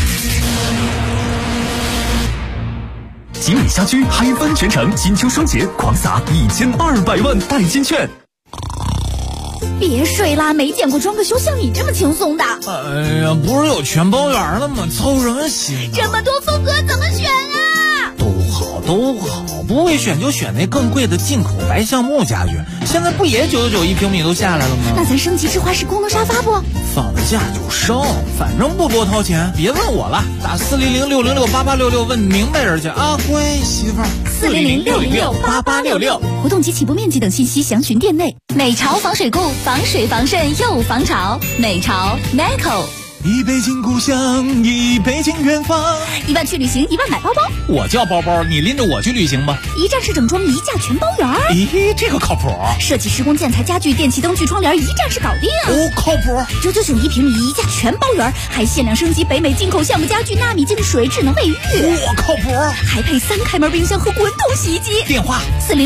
吉伟家居嗨翻全城，金秋双节狂撒1200万代金券。 别睡啦，没见过装个修像你这么轻松的。 哎呀，不是有全包圆了吗？操什么心？ 这么多风格怎么选啊？ 都好，不会选就选那更贵的进口白橡木家具，现在不也999一平米都下来了吗？ 那咱升级智慧式功能沙发不？ 放了假就升，反正不多掏钱，别问我了，打400-606-8866问明白人去啊，乖媳妇儿。 400-606-8866，活动及起步面积等信息详询店内。美潮防水固，防水防渗又防潮，美潮 Meco。 一北京故乡，一北京远方。 1万去旅行，1万买包包。 我叫包包，你拎着我去旅行吧。 一站式整装，一价全包圆。 咦，这个靠谱。 设计施工建材家具电器灯具窗帘，一站式搞定。 哦，靠谱。 999一平米，一价全包圆，还限量升级北美进口橡木家具、纳米净水、智能卫浴。 我靠谱。 还配3开门冰箱和滚筒洗衣机。 电话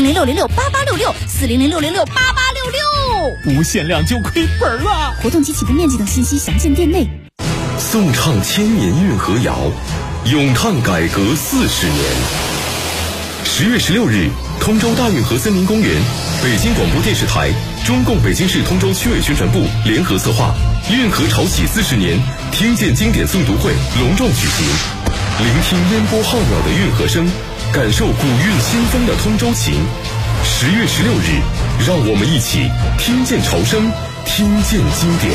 400-606-8866，400-606-8866。 不限量就亏本了。 活动及起步面积等信息详见店内。 颂唱千年运河谣，咏叹改革40年。10月16日，通州大运河森林公园，北京广播电视台、中共北京市通州区委宣传部联合策划运河潮起40年听见经典诵读会隆重举行，聆听烟波浩渺的运河声，感受古韵新风的通州情。10月16日，让我们一起听见潮声，听见经典。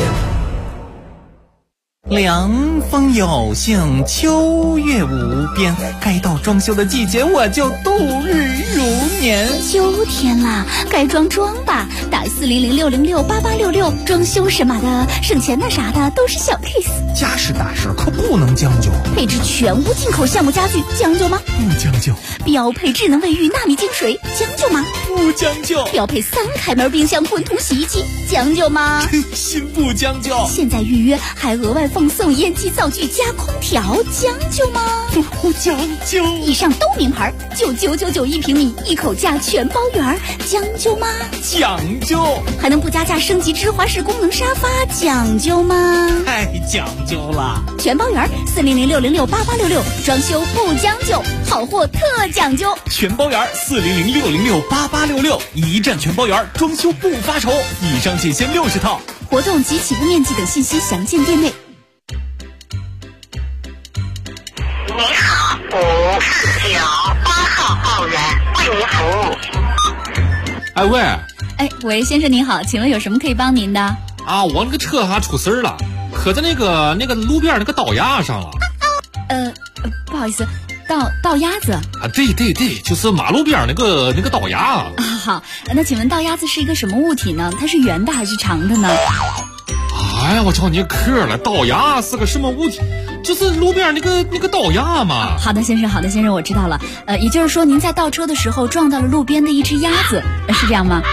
凉风有幸，秋月无边，该到装修的季节，我就度日如年。 秋天啦，该装吧，打400-606-8866，装修什么的，省钱的啥的都是小 case。 家事大事可不能将就。 配置全屋进口橡木家具，将就吗？ 不将就。 标配智能卫浴、纳米净水，将就吗？ 不将就。 标配3开门冰箱、滚筒洗衣机，将就吗？ 真心不将就。 现在预约还额外奉送烟机灶具加空调，将就吗？ 不将就。 以上都名牌，9999一平米，一口价全包圆，将就吗？ 讲究。 还能不加价升级芝华士功能沙发，讲究吗？ 太讲究了。 全包圆，400-606-8866，装修不将就，好货特讲究。 全包圆，400-606-8866，一站全包圆，装修不发愁。以上仅限60套。 活动及起步面积等信息详见店内。 您好，549，8号报员为您服务。 哎喂， 喂，先生您好，请问有什么可以帮您的？ 啊，我那个车还出事儿了，磕在那个路边那个道牙上了。 不好意思，道鸭子啊，对，就是马路边那个道牙啊。 好，那请问道鸭子是一个什么物体呢？它是圆的还是长的呢？ 哎呀，我瞧你磕了，道牙是个什么物体？就是路边那个道牙嘛。 好的，先生，我知道了。也就是说，您在倒车的时候撞到了路边的一只鸭子，是这样吗？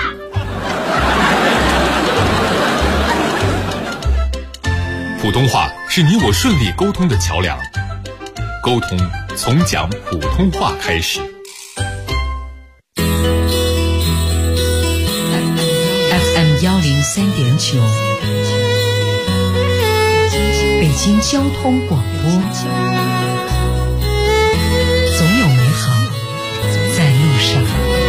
普通话是你我顺利沟通的桥梁，沟通从讲普通话开始。 FM 103.9，北京交通广播，总有美好在路上。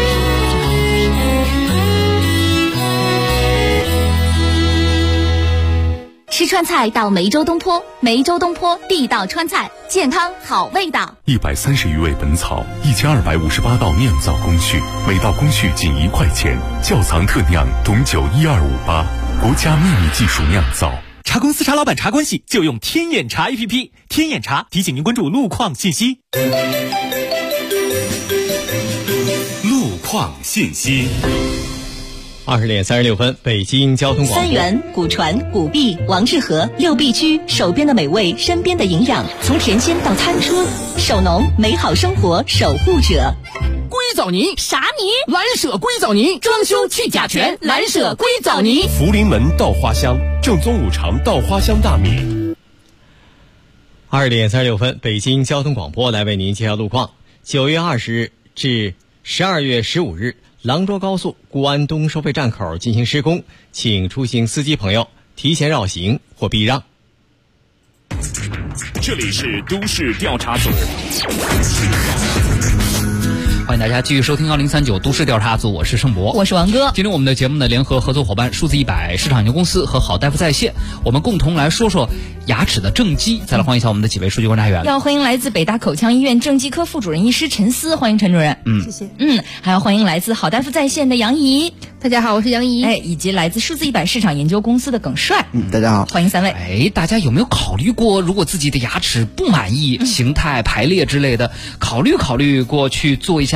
吃川菜到梅州东坡，梅州东坡地道川菜，健康好味道。 130余味本草，1258道酿造工序，每道工序仅1块钱，窖藏特酿董酒12588，国家秘密技术酿造。 茶公司茶老板茶关系就用天眼茶 APP， 天眼茶提醒您关注路况信息。 路况信息。 20点36分，北京交通广播。 三元、古传、古壁、王致和6必居，手边的美味，身边的营养，从甜心到餐车，手农美好生活守护者。 硅藻泥啥泥？ 蓝舍硅藻泥，装修去甲醛，蓝舍硅藻泥。 福临门稻花香，正宗五常稻花香大米。 2点36分，北京交通广播来为您介绍路况。9月20日至12月15日。廊州高速固安东收费站口进行施工，请出行司机朋友提前绕行或避让。 这里是都市调查组。 欢迎大家继续收听1039都市调查组，我是盛博， 我是王哥。 今天我们的节目呢，联合合作伙伴数字100市场有限公司和好大夫在线，我们共同来说说牙齿的正畸。再来欢迎一下我们的几位数据观察员。 要欢迎来自北大口腔医院正畸科副主任医师陈思，欢迎陈主任。 谢谢。 还要欢迎来自好大夫在线的杨怡。 大家好，我是杨怡。 以及来自数字100市场研究公司的耿帅。 大家好， 欢迎3位。 大家有没有考虑过，如果自己的牙齿不满意，形态排列之类的，考虑过去做一下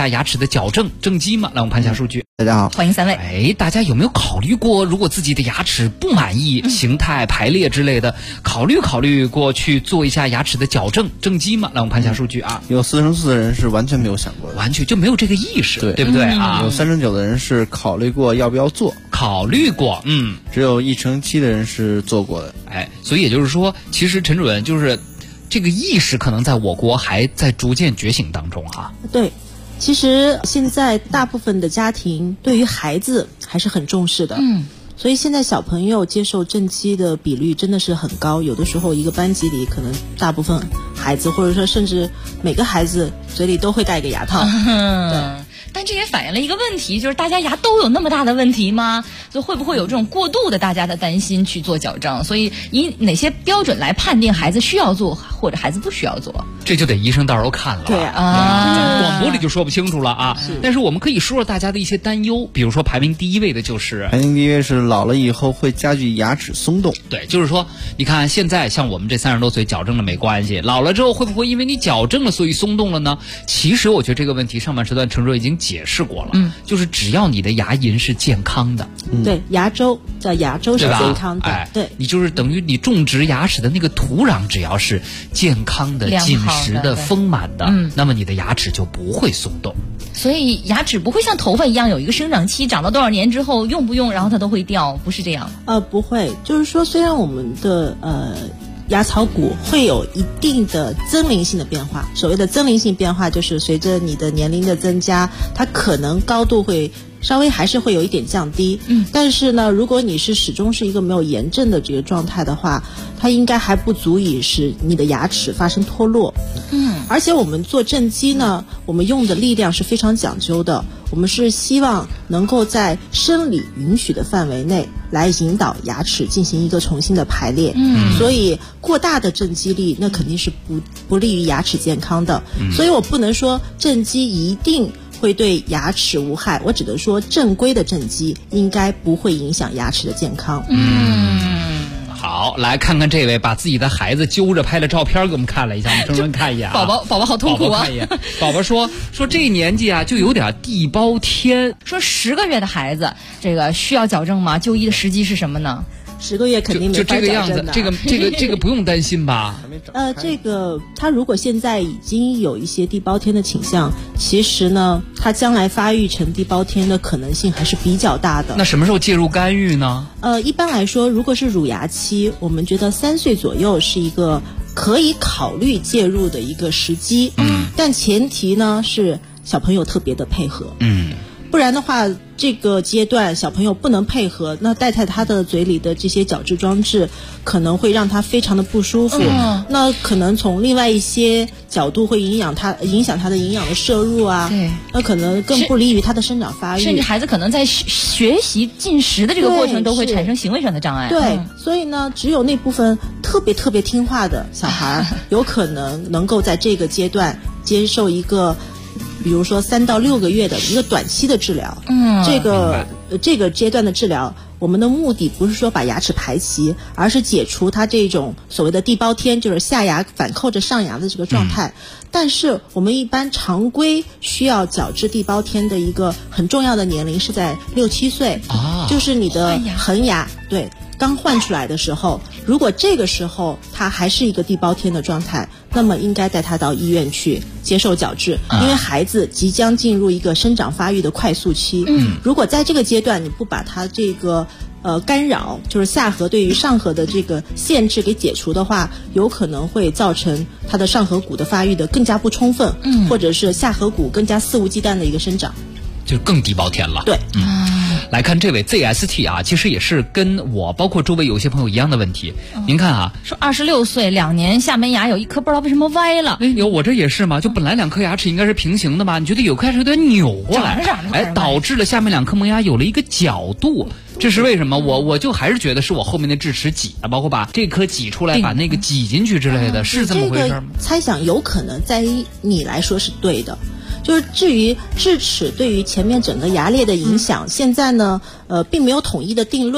下牙齿的矫正正畸吗？来，我们看一下数据。 大家好， 欢迎3位。 哎，大家有没有考虑过，如果自己的牙齿不满意，形态、排列之类的，考虑过去做一下牙齿的矫正正畸吗？来，我们看一下数据啊。 有44%的人是完全没有想过的， 完全就没有这个意识，对不对啊？ 有39%的人是考虑过要不要做， 考虑过， 只有1%7%的人是做过的。 哎，所以也就是说，其实陈主任就是这个意识可能在我国还在逐渐觉醒当中啊。 对。其实现在大部分的家庭对于孩子还是很重视的，所以现在小朋友接受正畸的比率真的是很高，有的时候一个班级里可能大部分孩子，或者说甚至每个孩子嘴里都会戴一个牙套。对。 但这也反映了一个问题，就是大家牙都有那么大的问题吗？就会不会有这种过度的大家的担心去做矫正？所以以哪些标准来判定孩子需要做或者孩子不需要做？ 这就得医生到时候看了。 对啊， 广播里就说不清楚了啊。但是我们可以说说大家的一些担忧，比如说排名第1位的就是老了以后会加剧牙齿松动。 对，就是说你看现在像我们这30多岁矫正了没关系，老了之后会不会因为你矫正了所以松动了呢？其实我觉得这个问题上半时段陈主任已经解释过了，就是只要你的牙龈是健康的， 对，牙周是健康的，对， 你就是等于你种植牙齿的那个土壤只要是健康的、紧实的、丰满的，那么你的牙齿就不会松动。 所以牙齿不会像头发一样有一个生长期，长到多少年之后用不用，然后它都会掉，不是这样？ 不会，就是说虽然我们的牙槽骨会有一定的增龄性的变化，所谓的增龄性变化就是随着你的年龄的增加，它可能高度会稍微还是会有一点降低，但是呢，如果你是始终是一个没有炎症的这个状态的话，它应该还不足以使你的牙齿发生脱落。而且我们做正畸呢，我们用的力量是非常讲究的，我们是希望能够在生理允许的范围内来引导牙齿进行一个重新的排列。所以过大的正畸力那肯定是不利于牙齿健康的。所以我不能说正畸一定会对牙齿无害，我只能说正规的正畸应该不会影响牙齿的健康。 好，来看看这位把自己的孩子揪着拍了照片给我们看了一下，我们郑重看一眼啊。 宝宝好痛苦啊！ 宝宝说这年纪啊就有点地包天。 说10个月的孩子这个需要矫正吗？就医的时机是什么呢 ？10个月肯定没法矫正的。 就这个样子，这个不用担心吧？ 这个他如果现在已经有一些地包天的倾向，其实呢，他将来发育成地包天的可能性还是比较大的。 那什么时候介入干预呢？ 一般来说，如果是乳牙期，我们觉得3岁左右是一个可以考虑介入的一个时机。但前提呢是小朋友特别的配合。不然的话，这个阶段小朋友不能配合，那戴在他的嘴里的这些矫治装置可能会让他非常的不舒服。那可能从另外一些角度会影响他的营养的摄入啊。对，那可能更不利于他的生长发育。 甚至孩子可能在学习进食的这个过程都会产生行为上的障碍。 对，所以呢，只有那部分特别特别听话的小孩有可能能够在这个阶段接受一个比如说3到6个月的一个短期的治疗。这个阶段的治疗，我们的目的不是说把牙齿排齐，而是解除它这种所谓的地包天，就是下牙反扣着上牙的这个状态。但是我们一般常规需要矫治地包天的一个很重要的年龄是在6、7岁，就是你的恒牙，对，刚换出来的时候，如果这个时候它还是一个地包天的状态，那么应该带他到医院去接受矫治，因为孩子即将进入一个生长发育的快速期。如果在这个阶段你不把他这个干扰，就是下颌对于上颌的这个限制给解除的话，有可能会造成他的上颌骨的发育的更加不充分，或者是下颌骨更加肆无忌惮的一个生长， 就更地包天了。 对。 来看这位 ZST 啊，其实也是跟我包括周围有一些朋友一样的问题。您看啊， 说26岁2年下门牙有一颗不知道为什么歪了。 我这也是嘛，就本来2颗牙齿应该是平行的嘛，你觉得有颗牙齿有点扭过来，导致了下面2颗门牙有了一个角度。这是为什么？我就还是觉得是我后面的智齿挤的，包括把这颗挤出来，把那个挤进去之类的，是这么回事吗？ 猜想有可能在于你来说是对的。就是至于智齿对于前面整个牙列的影响，现在呢并没有统一的定论。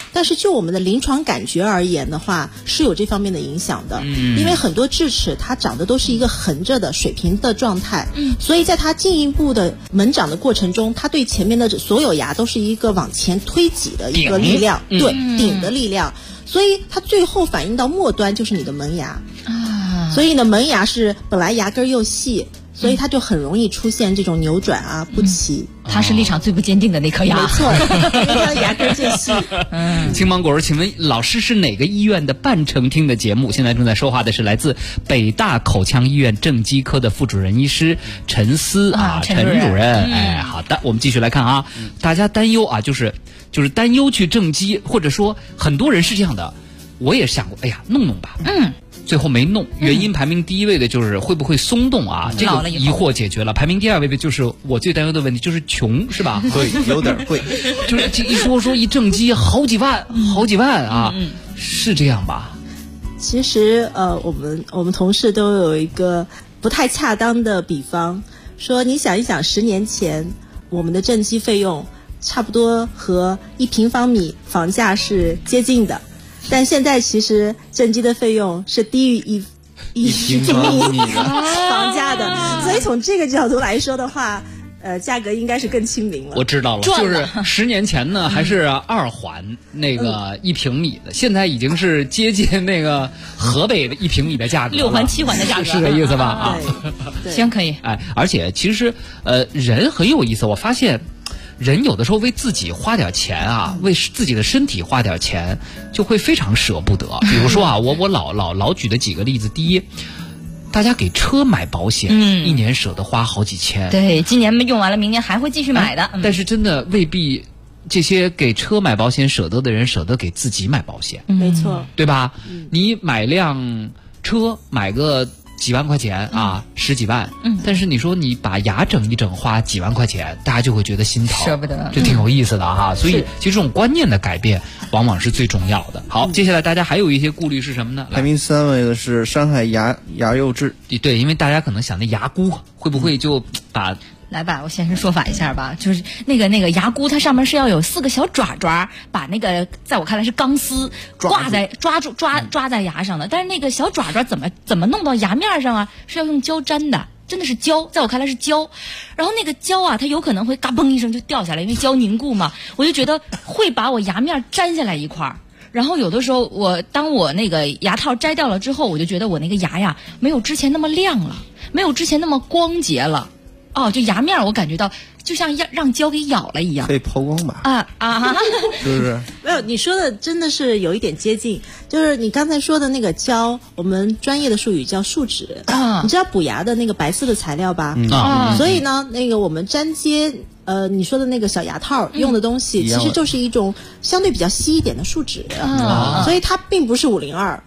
但是就我们的临床感觉而言的话，是有这方面的影响的。因为很多智齿它长的都是一个横着的水平的状态，所以在它进一步的门长的过程中，它对前面的所有牙都是一个往前推挤的一个力量，对，顶的力量。所以它最后反映到末端就是你的门牙所以呢，门牙是本来牙根又细，所以它就很容易出现这种扭转啊、不齐。 它是立场最不坚定的那颗牙， 没错，因为它的牙根最细。 青芒果儿，请问老师是哪个医院的半程听的节目？现在正在说话的是来自北大口腔医院正畸科的副主任医师陈思陈主任。哎，好的，我们继续来看啊，大家担忧啊，就是担忧去正畸，或者说很多人是这样的，我也想过，哎呀，弄吧。最后没弄，原因排名第一位的就是会不会松动啊，这个疑惑解决了。排名第二位的就是我最担忧的问题，就是穷，是吧？ 对，有点贵， 就是一说一正畸好几万啊，是这样吧？ 其实我们同事都有一个不太恰当的比方，说你想一想，10年前我们的正畸费用差不多和1平方米房价是接近的。但现在其实正畸的费用是低于一平米房价的，所以从这个角度来说的话，价格应该是更亲民了。 我知道了，就是10年前呢还是2环那个1平米的，现在已经是接近那个河北的1平米的价格 ，6环7环的价格， 是这意思吧？ 行，可以。 哎，而且其实人很有意思，我发现。人有的时候为自己花点钱啊，为自己的身体花点钱，就会非常舍不得。比如说啊，我老举的几个例子，第一，大家给车买保险，1年舍得花好几千。 对，今年用完了，明年还会继续买的。 但是真的未必，这些给车买保险舍得的人，舍得给自己买保险。 没错， 对吧？你买辆车，买个几万块钱啊，10几万，但是你说你把牙整一整花几万块钱，大家就会觉得心疼， 舍不得， 这挺有意思的哈。所以其实这种观念的改变往往是最重要的。好，接下来大家还有一些顾虑是什么呢？ 排名3位的是伤害牙釉质。 对，因为大家可能想那牙箍会不会就把。 来吧，我现身说法一下吧，就是那个牙箍，它上面是要有4个小爪爪，把那个在我看来是钢丝挂在抓在牙上的，但是那个小爪爪怎么弄到牙面上啊？是要用胶粘的，真的是胶，在我看来是胶。然后那个胶啊，它有可能会嘎嘣一声就掉下来，因为胶凝固嘛，我就觉得会把我牙面粘下来一块儿。然后有的时候当我那个牙套摘掉了之后，我就觉得我那个牙呀没有之前那么亮了，没有之前那么光洁了。就牙面我感觉到就像让胶给咬了一样， 可以抛光吧？是不是？ 没有，你说的真的是有一点接近，就是你刚才说的那个胶，我们专业的术语叫树脂你知道补牙的那个白色的材料吧？所以呢，那个我们粘接你说的那个小牙套用的东西，其实就是一种相对比较稀一点的树脂所以它并不是502。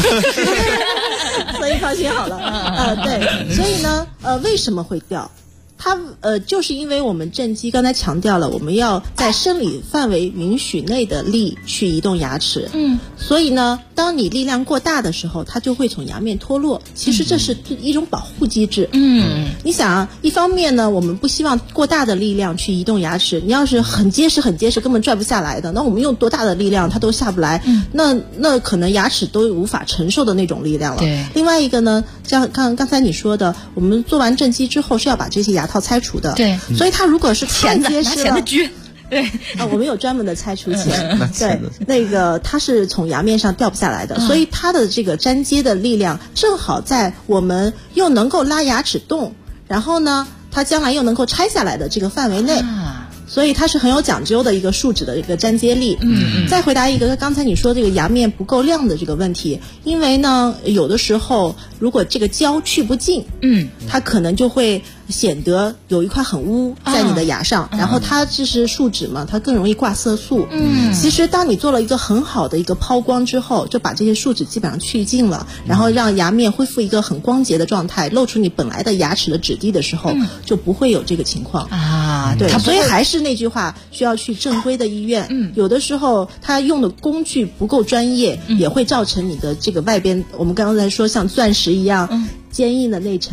所以放心好了，对，所以呢，为什么会掉？它就是因为我们正畸刚才强调了，我们要在生理范围允许内的力去移动牙齿，所以呢，当你力量过大的时候，它就会从牙面脱落。其实这是一种保护机制。你想啊，一方面呢，我们不希望过大的力量去移动牙齿，你要是很结实，根本拽不下来的，那我们用多大的力量它都下不来，那可能牙齿都无法承受的那种力量了。另外一个呢，像刚才你说的，我们做完正畸之后是要把这些牙套拆除的， 对， 所以它如果是太结实了， 对我们有专门的拆除钳，对，那个它是从牙面上掉不下来的，所以它的这个粘接的力量正好在我们又能够拉牙齿动，然后呢，它将来又能够拆下来的这个范围内。所以它是很有讲究的一个树脂的一个粘接力。再回答一个刚才你说这个牙面不够亮的这个问题，因为呢，有的时候如果这个胶去不尽，它可能就会显得有一块很污在你的牙上，然后它就是树脂嘛，它更容易挂色素。其实当你做了一个很好的一个抛光之后，就把这些树脂基本上去尽了，然后让牙面恢复一个很光洁的状态，露出你本来的牙齿的质地的时候，就不会有这个情况对，所以还是那句话，需要去正规的医院。有的时候他用的工具不够专业，也会造成你的这个外边，我们刚才说像钻石一样坚硬的那层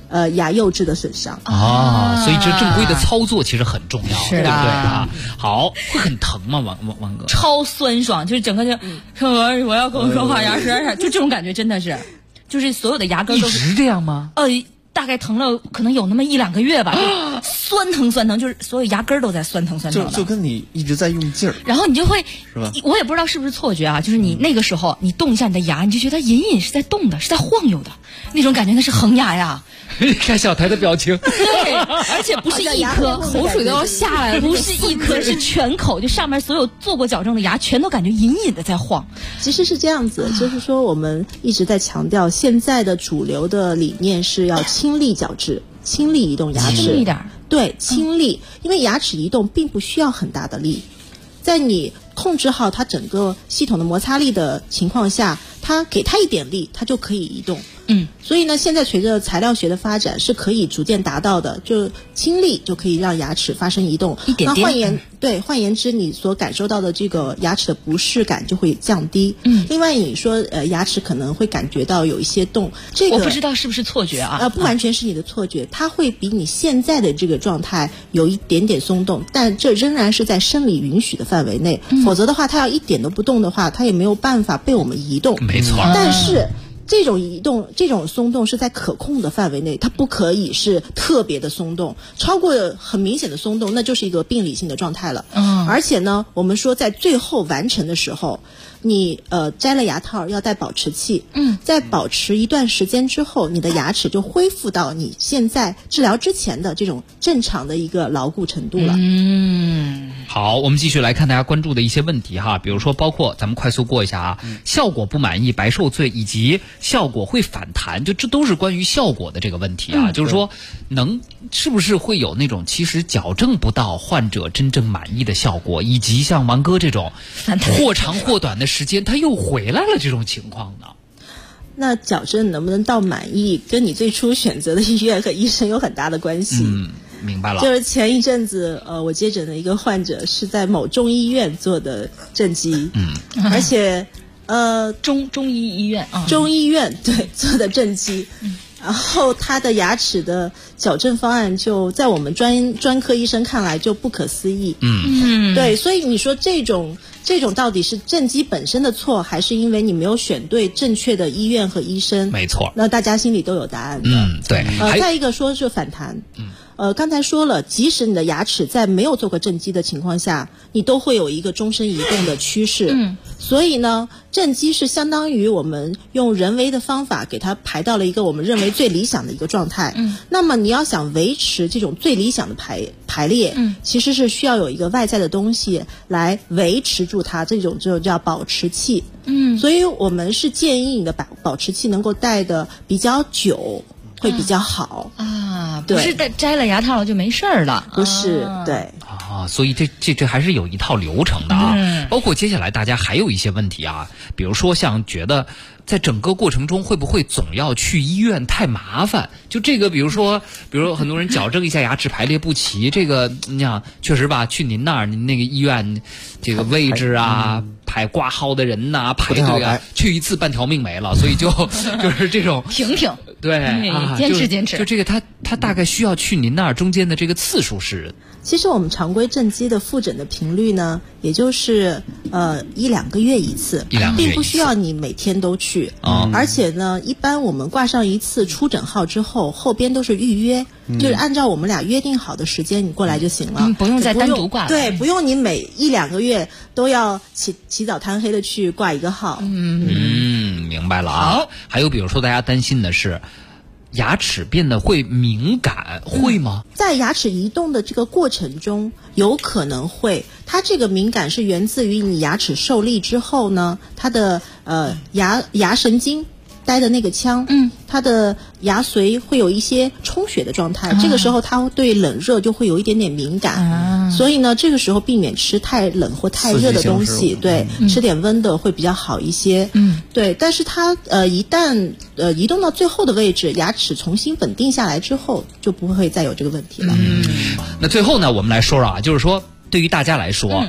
牙釉质的损伤所以这正规的操作其实很重要， 是的， 对不对啊？好，会很疼吗？王哥， 超酸爽，就是整个就我要跟我说话，牙齿就这种感觉，真的是，就是所有的牙根都是一直这样吗？ 大概疼了可能有那么1-2个月吧，酸疼，就是所有牙根都在酸疼的， 就跟你一直在用劲儿， 然后你就会， 是吧？ 我也不知道是不是错觉啊，就是你那个时候你动一下你的牙，你就觉得隐隐是在动的，是在晃悠的那种感觉，那是恒牙呀。 看小台的表情， 对，而且不是一颗， 口水都要下来了， 不是一颗，是全口，就上面所有做过矫正的牙全都感觉隐隐的在晃。 其实是这样子，就是说我们一直在强调，现在的主流的理念是要亲力矫治，亲力移动牙齿， 轻一点， 对，亲力，因为牙齿移动并不需要很大的力，在你控制好它整个系统的摩擦力的情况下，它给它一点力，它就可以移动。所以呢，现在随着材料学的发展，是可以逐渐达到的，就轻力就可以让牙齿发生移动。 一点点。 那换言之，你所感受到的这个牙齿的不适感就会降低。另外你说牙齿可能会感觉到有一些动，这个我不知道是不是错觉啊？ 不完全是你的错觉，它会比你现在的这个状态有一点点松动，但这仍然是在生理允许的范围内。否则的话，它要一点都不动的话，它也没有办法被我们移动。 没错。 但是这种移动、这种松动是在可控的范围内，它不可以是特别的松动，超过很明显的松动，那就是一个病理性的状态了。而且呢，我们说在最后完成的时候，你摘了牙套要戴保持器，在保持一段时间之后，你的牙齿就恢复到你现在治疗之前的这种正常的一个牢固程度了。 好，我们继续来看大家关注的一些问题哈，比如说包括咱们快速过一下啊，效果不满意白受罪，以及效果会反弹，就这都是关于效果的这个问题啊，就是说是不是会有那种其实矫正不到患者真正满意的效果，以及像王哥这种或长或短的时间他又回来了这种情况呢？ 那矫正能不能到满意，跟你最初选择的医院和医生有很大的关系。 明白了。 就是前一阵子，我接诊的一个患者是在某中医院做的正畸，而且中医医院啊， 中医院对做的正畸，然后他的牙齿的矫正方案就在我们专科医生看来就不可思议。对，所以你说这种到底是正畸本身的错，还是因为你没有选对正确的医院和医生？ 没错， 那大家心里都有答案的。 对。 再一个说是反弹。刚才说了，即使你的牙齿在没有做过正畸的情况下，你都会有一个终身移动的趋势。所以呢，正畸是相当于我们用人为的方法给它排到了一个我们认为最理想的一个状态。那么你要想维持这种最理想的排列，其实是需要有一个外在的东西来维持住它，这种就叫保持器。所以我们是建议你的保持器能够戴的比较久。会比较好不是摘了牙套就没事儿了， 不是，对所以这还是有一套流程的啊。包括接下来大家还有一些问题啊，比如说像觉得在整个过程中会不会总要去医院太麻烦？就这个，比如说很多人矫正一下牙齿排列不齐，这个你想确实吧，去您那儿您那个医院这个位置啊。排挂号的人呐，排队啊，去一次半条命没了，所以就是这种停， 对， 坚持， 就这个他大概需要去您那儿中间的这个次数是？ 其实我们常规正畸的复诊的频率呢，也就是1-2个月一次，并不需要你每天都去。而且呢，一般我们挂上一次出诊号之后，后边都是预约，就是按照我们俩约定好的时间你过来就行了， 不用再单独挂了。 对，不用你每1-2个月都要起早贪黑的去挂一个号。 明白了啊。还有比如说大家担心的是牙齿变得会敏感，会吗？ 在牙齿移动的这个过程中，有可能会。它这个敏感是源自于你牙齿受力之后呢，它的牙神经待的那个腔，它的牙髓会有一些充血的状态，这个时候它对冷热就会有一点点敏感，所以呢，这个时候避免吃太冷或太热的东西，对，吃点温的会比较好一些，对。但是它一旦移动到最后的位置，牙齿重新稳定下来之后，就不会再有这个问题了。 那最后呢，我们来说说啊，就是说对于大家来说。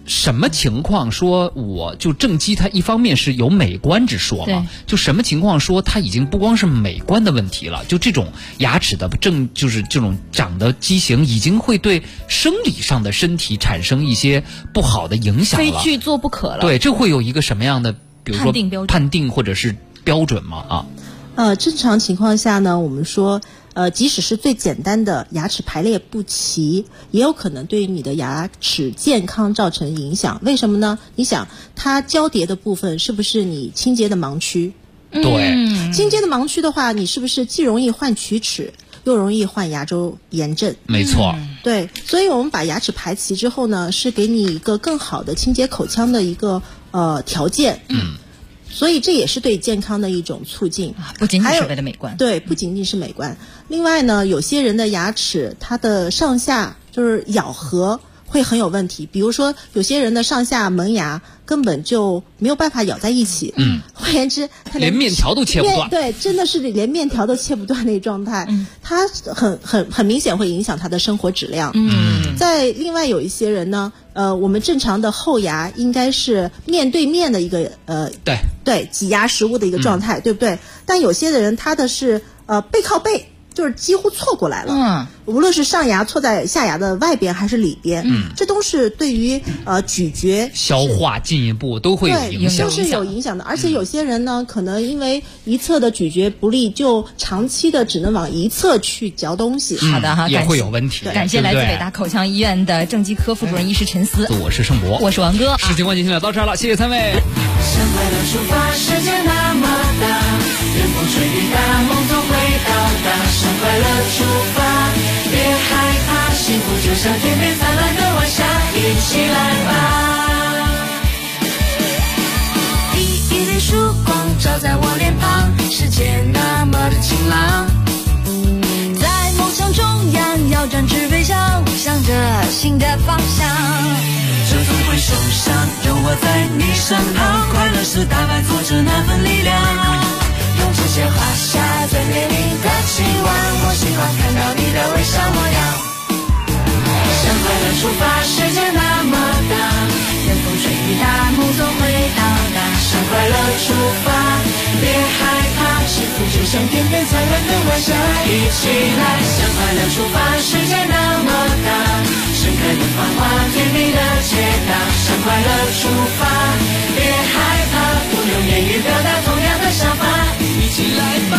什么情况说我就正畸它一方面是有美观之说嘛，就什么情况说它已经不光是美观的问题了，就这种牙齿的就是这种长的畸形已经会对生理上的身体产生一些不好的影响了， 非去做不可了。 对，这会有一个什么样的比如说判定或者是标准吗？ 正常情况下呢，我们说即使是最简单的牙齿排列不齐，也有可能对于你的牙齿健康造成影响。为什么呢？你想，它交叠的部分是不是你清洁的盲区？ 对， 清洁的盲区的话，你是不是既容易患龋齿，又容易患牙周炎症？ 没错。 对，所以我们把牙齿排齐之后呢，是给你一个更好的清洁口腔的一个条件。所以这也是对健康的一种促进， 不仅仅是为了美观。 对，不仅仅是美观。另外呢，有些人的牙齿它的上下就是咬合会很有问题，比如说有些人的上下门牙根本就没有办法咬在一起。换言之，它连面条都切不断。 对，真的是连面条都切不断那状态。它很明显会影响他的生活质量。在另外有一些人呢，我们正常的后牙应该是面对面的一个对挤压食物的一个状态，对不对？但有些的人他的是背靠背。就是几乎错过来了，无论是上牙错在下牙的外边还是里边，这都是对于咀嚼、 消化进一步都会有影响， 都是有影响的。而且有些人呢，可能因为一侧的咀嚼不利，就长期的只能往一侧去嚼东西。 好的哈， 也会有问题。 感谢来自北大口腔医院的正畸科副主任医师陈思。 我是盛博， 我是王哥。 时间关系，现在到这儿了，谢谢三位。 生快乐出发，世界那么大，任风吹雨打，梦总会到达。生快乐出发，别害怕，幸福就像天边灿烂的晚霞，一起来吧。第一缕曙光照在我脸庞，世界那么的晴朗，在梦想中央要展翅飞翔，向着新的方向。这总会受伤，有我在你身旁，快乐是打败挫折那份力量，用指尖画下最美丽的期望，我喜欢看到你的微笑模样。向快乐出发，世界那么大，任风吹雨打，梦总会到达。向快乐出发，别害怕，幸福就像天边灿烂的晚霞，一起来。向快乐出发，世界那么大，盛开的繁华，甜蜜的解答。向快乐出发，别害怕，不用言语表达同样的想法，一起来吧。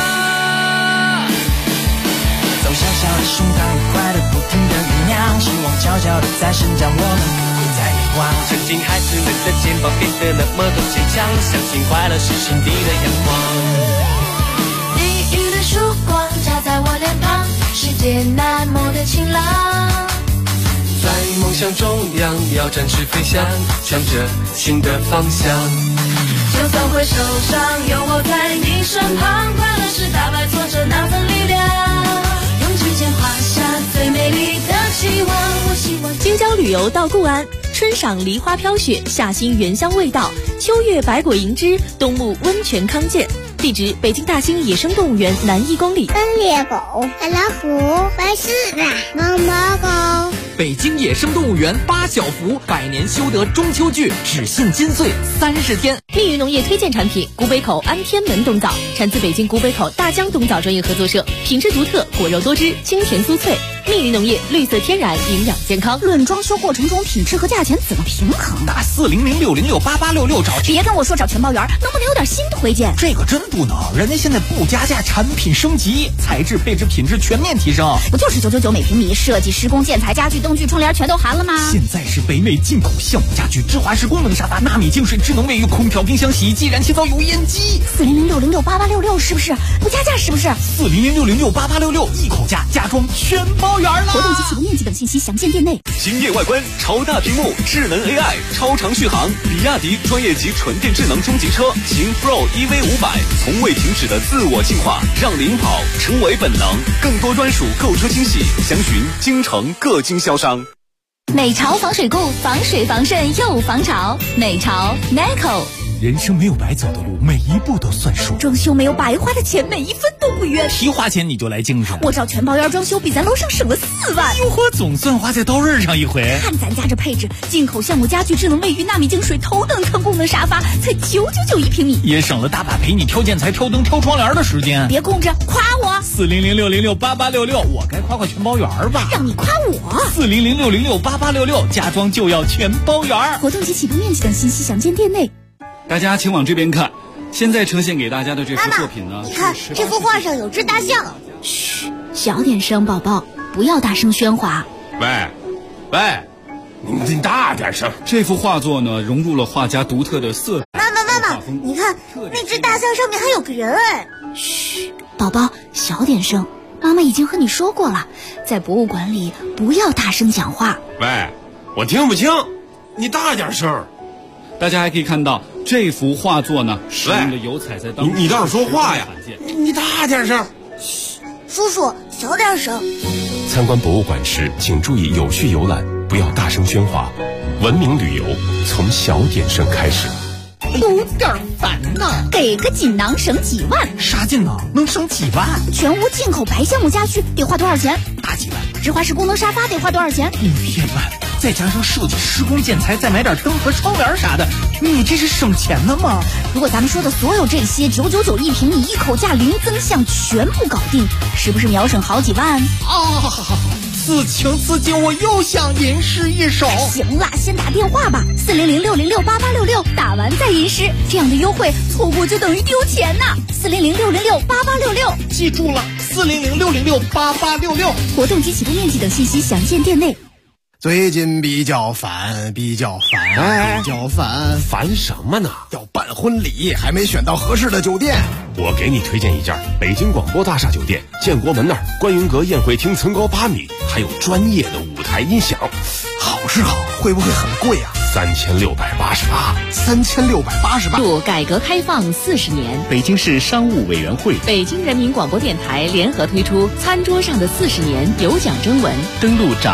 走小小的胸膛，快乐不停地酝酿，希望悄悄地在生长，我们不再遗忘。曾经孩子们的肩膀变得那么的坚强，相信快乐是心底的阳光。第一缕曙光照在我脸庞，世界那么的晴朗，在梦想中央要展翅飞翔，向着新的方向。就算会受伤，有我在你身旁，快乐是打败挫折那份力量，用指尖画下最美丽的期望。我希望京郊旅游到固安，春赏梨花飘雪，夏欣原香味道，秋月百果迎之，冬沐温泉康健。地址：北京大兴野生动物园南1公里。 猎狗、大老虎、白狮子、毛毛狗。 北京野生动物园8小福百年修得中秋剧，只限金穗30天。 密云农业推荐产品：古北口安天门冬枣，产自北京古北口大江冬枣专业合作社，品质独特，果肉多汁，清甜酥脆。密云农业，绿色天然，营养健康。 论装修过程中品质和价钱怎么平衡？ 打400-606-8866找。 别跟我说找全包园，能不能有点新推荐？ 这个真不能，人家现在不加价，产品升级，材质、配置、品质全面提升。 不就是999每平米，设计、施工、建材、家具、灯具、窗帘全都含了吗？ 现在是北美进口橡木家具、芝华士功能沙发、纳米净水、智能卫浴、空调、冰箱、洗衣机、燃气灶、油烟机。 400-606-8866是不是？不加价是不是 ？400-606-8866，一口价，家装全包圆了。 活动及启动面积等信息详见店内。 惊艳外观，超大屏幕，智能 AI， 超长续航。比亚迪专业级纯电智能中级车秦 Pro EV500，从未停止的自我进化，让领跑成为本能。更多专属购车惊喜，详询京城各经销商。 美潮防水固，防水防渗又防潮。美潮 NICO。 人生没有白走的路，每一步都算数。 装修没有白花的钱，每一分都不冤。 提花钱你就来精神。 我找全包院装修，比咱楼上省了4万。 哟呵，总算花在刀刃上一回。 看咱家这配置，进口橡木家具、智能卫浴、纳米净水、头等舱功能沙发，才999一平米， 也省了大把陪你挑建材、挑灯、挑窗帘的时间。 别空着，夸我 ！400-606-8866，我该夸全包园吧？ 让你夸我 ！400-606-8866，家装就要全包园。 活动及启动面积等信息详见店内。 大家请往这边看，现在呈现给大家的这幅作品呢， 你看这幅画上有只大象。 嘘，小点声，宝宝，不要大声喧哗。 喂，你大点声。这幅画作呢，融入了画家独特的色彩。 妈妈，你看那只大象上面还有个人哎。 嘘，宝宝，小点声。妈妈已经和你说过了，在博物馆里不要大声讲话。 喂，我听不清，你大点声。大家还可以看到这幅画作呢，使用的油彩在当中。你倒是说话呀！你大点声。 嘘，叔叔，小点声。 参观博物馆时，请注意有序游览，不要大声喧哗。文明旅游从小点声开始。 有点烦呐， 给个锦囊省几万。 啥锦囊能省几万？ 全屋进口白橡木家具得花多少钱？ 大几万。 直滑式功能沙发得花多少钱 ？1万。再加上设计、施工、建材，再买点灯和窗帘啥的，你这是省钱的吗？ 如果咱们说的所有这些999一平米，一口价零增项全部搞定，是不是秒省好几万？ 此情此景，我又想吟诗一首。 行了，先打电话吧，400-606-8866，打完再吟诗，这样的优惠错过就等于丢钱呐。400-606-8866， 记住了，400-606-8866。 活动及启动面积等信息详见店内。 最近比较烦， 烦什么呢？ 要办婚礼，还没选到合适的酒店。 我给你推荐一家北京广播大厦酒店，建国门那儿观云阁宴会厅层高8米，还有专业的舞台音响。 好是好，会不会很贵啊 ？3688。 祝改革开放40年！ 北京市商务委员会、 北京人民广播电台联合推出《餐桌上的40年》有奖征文， 登录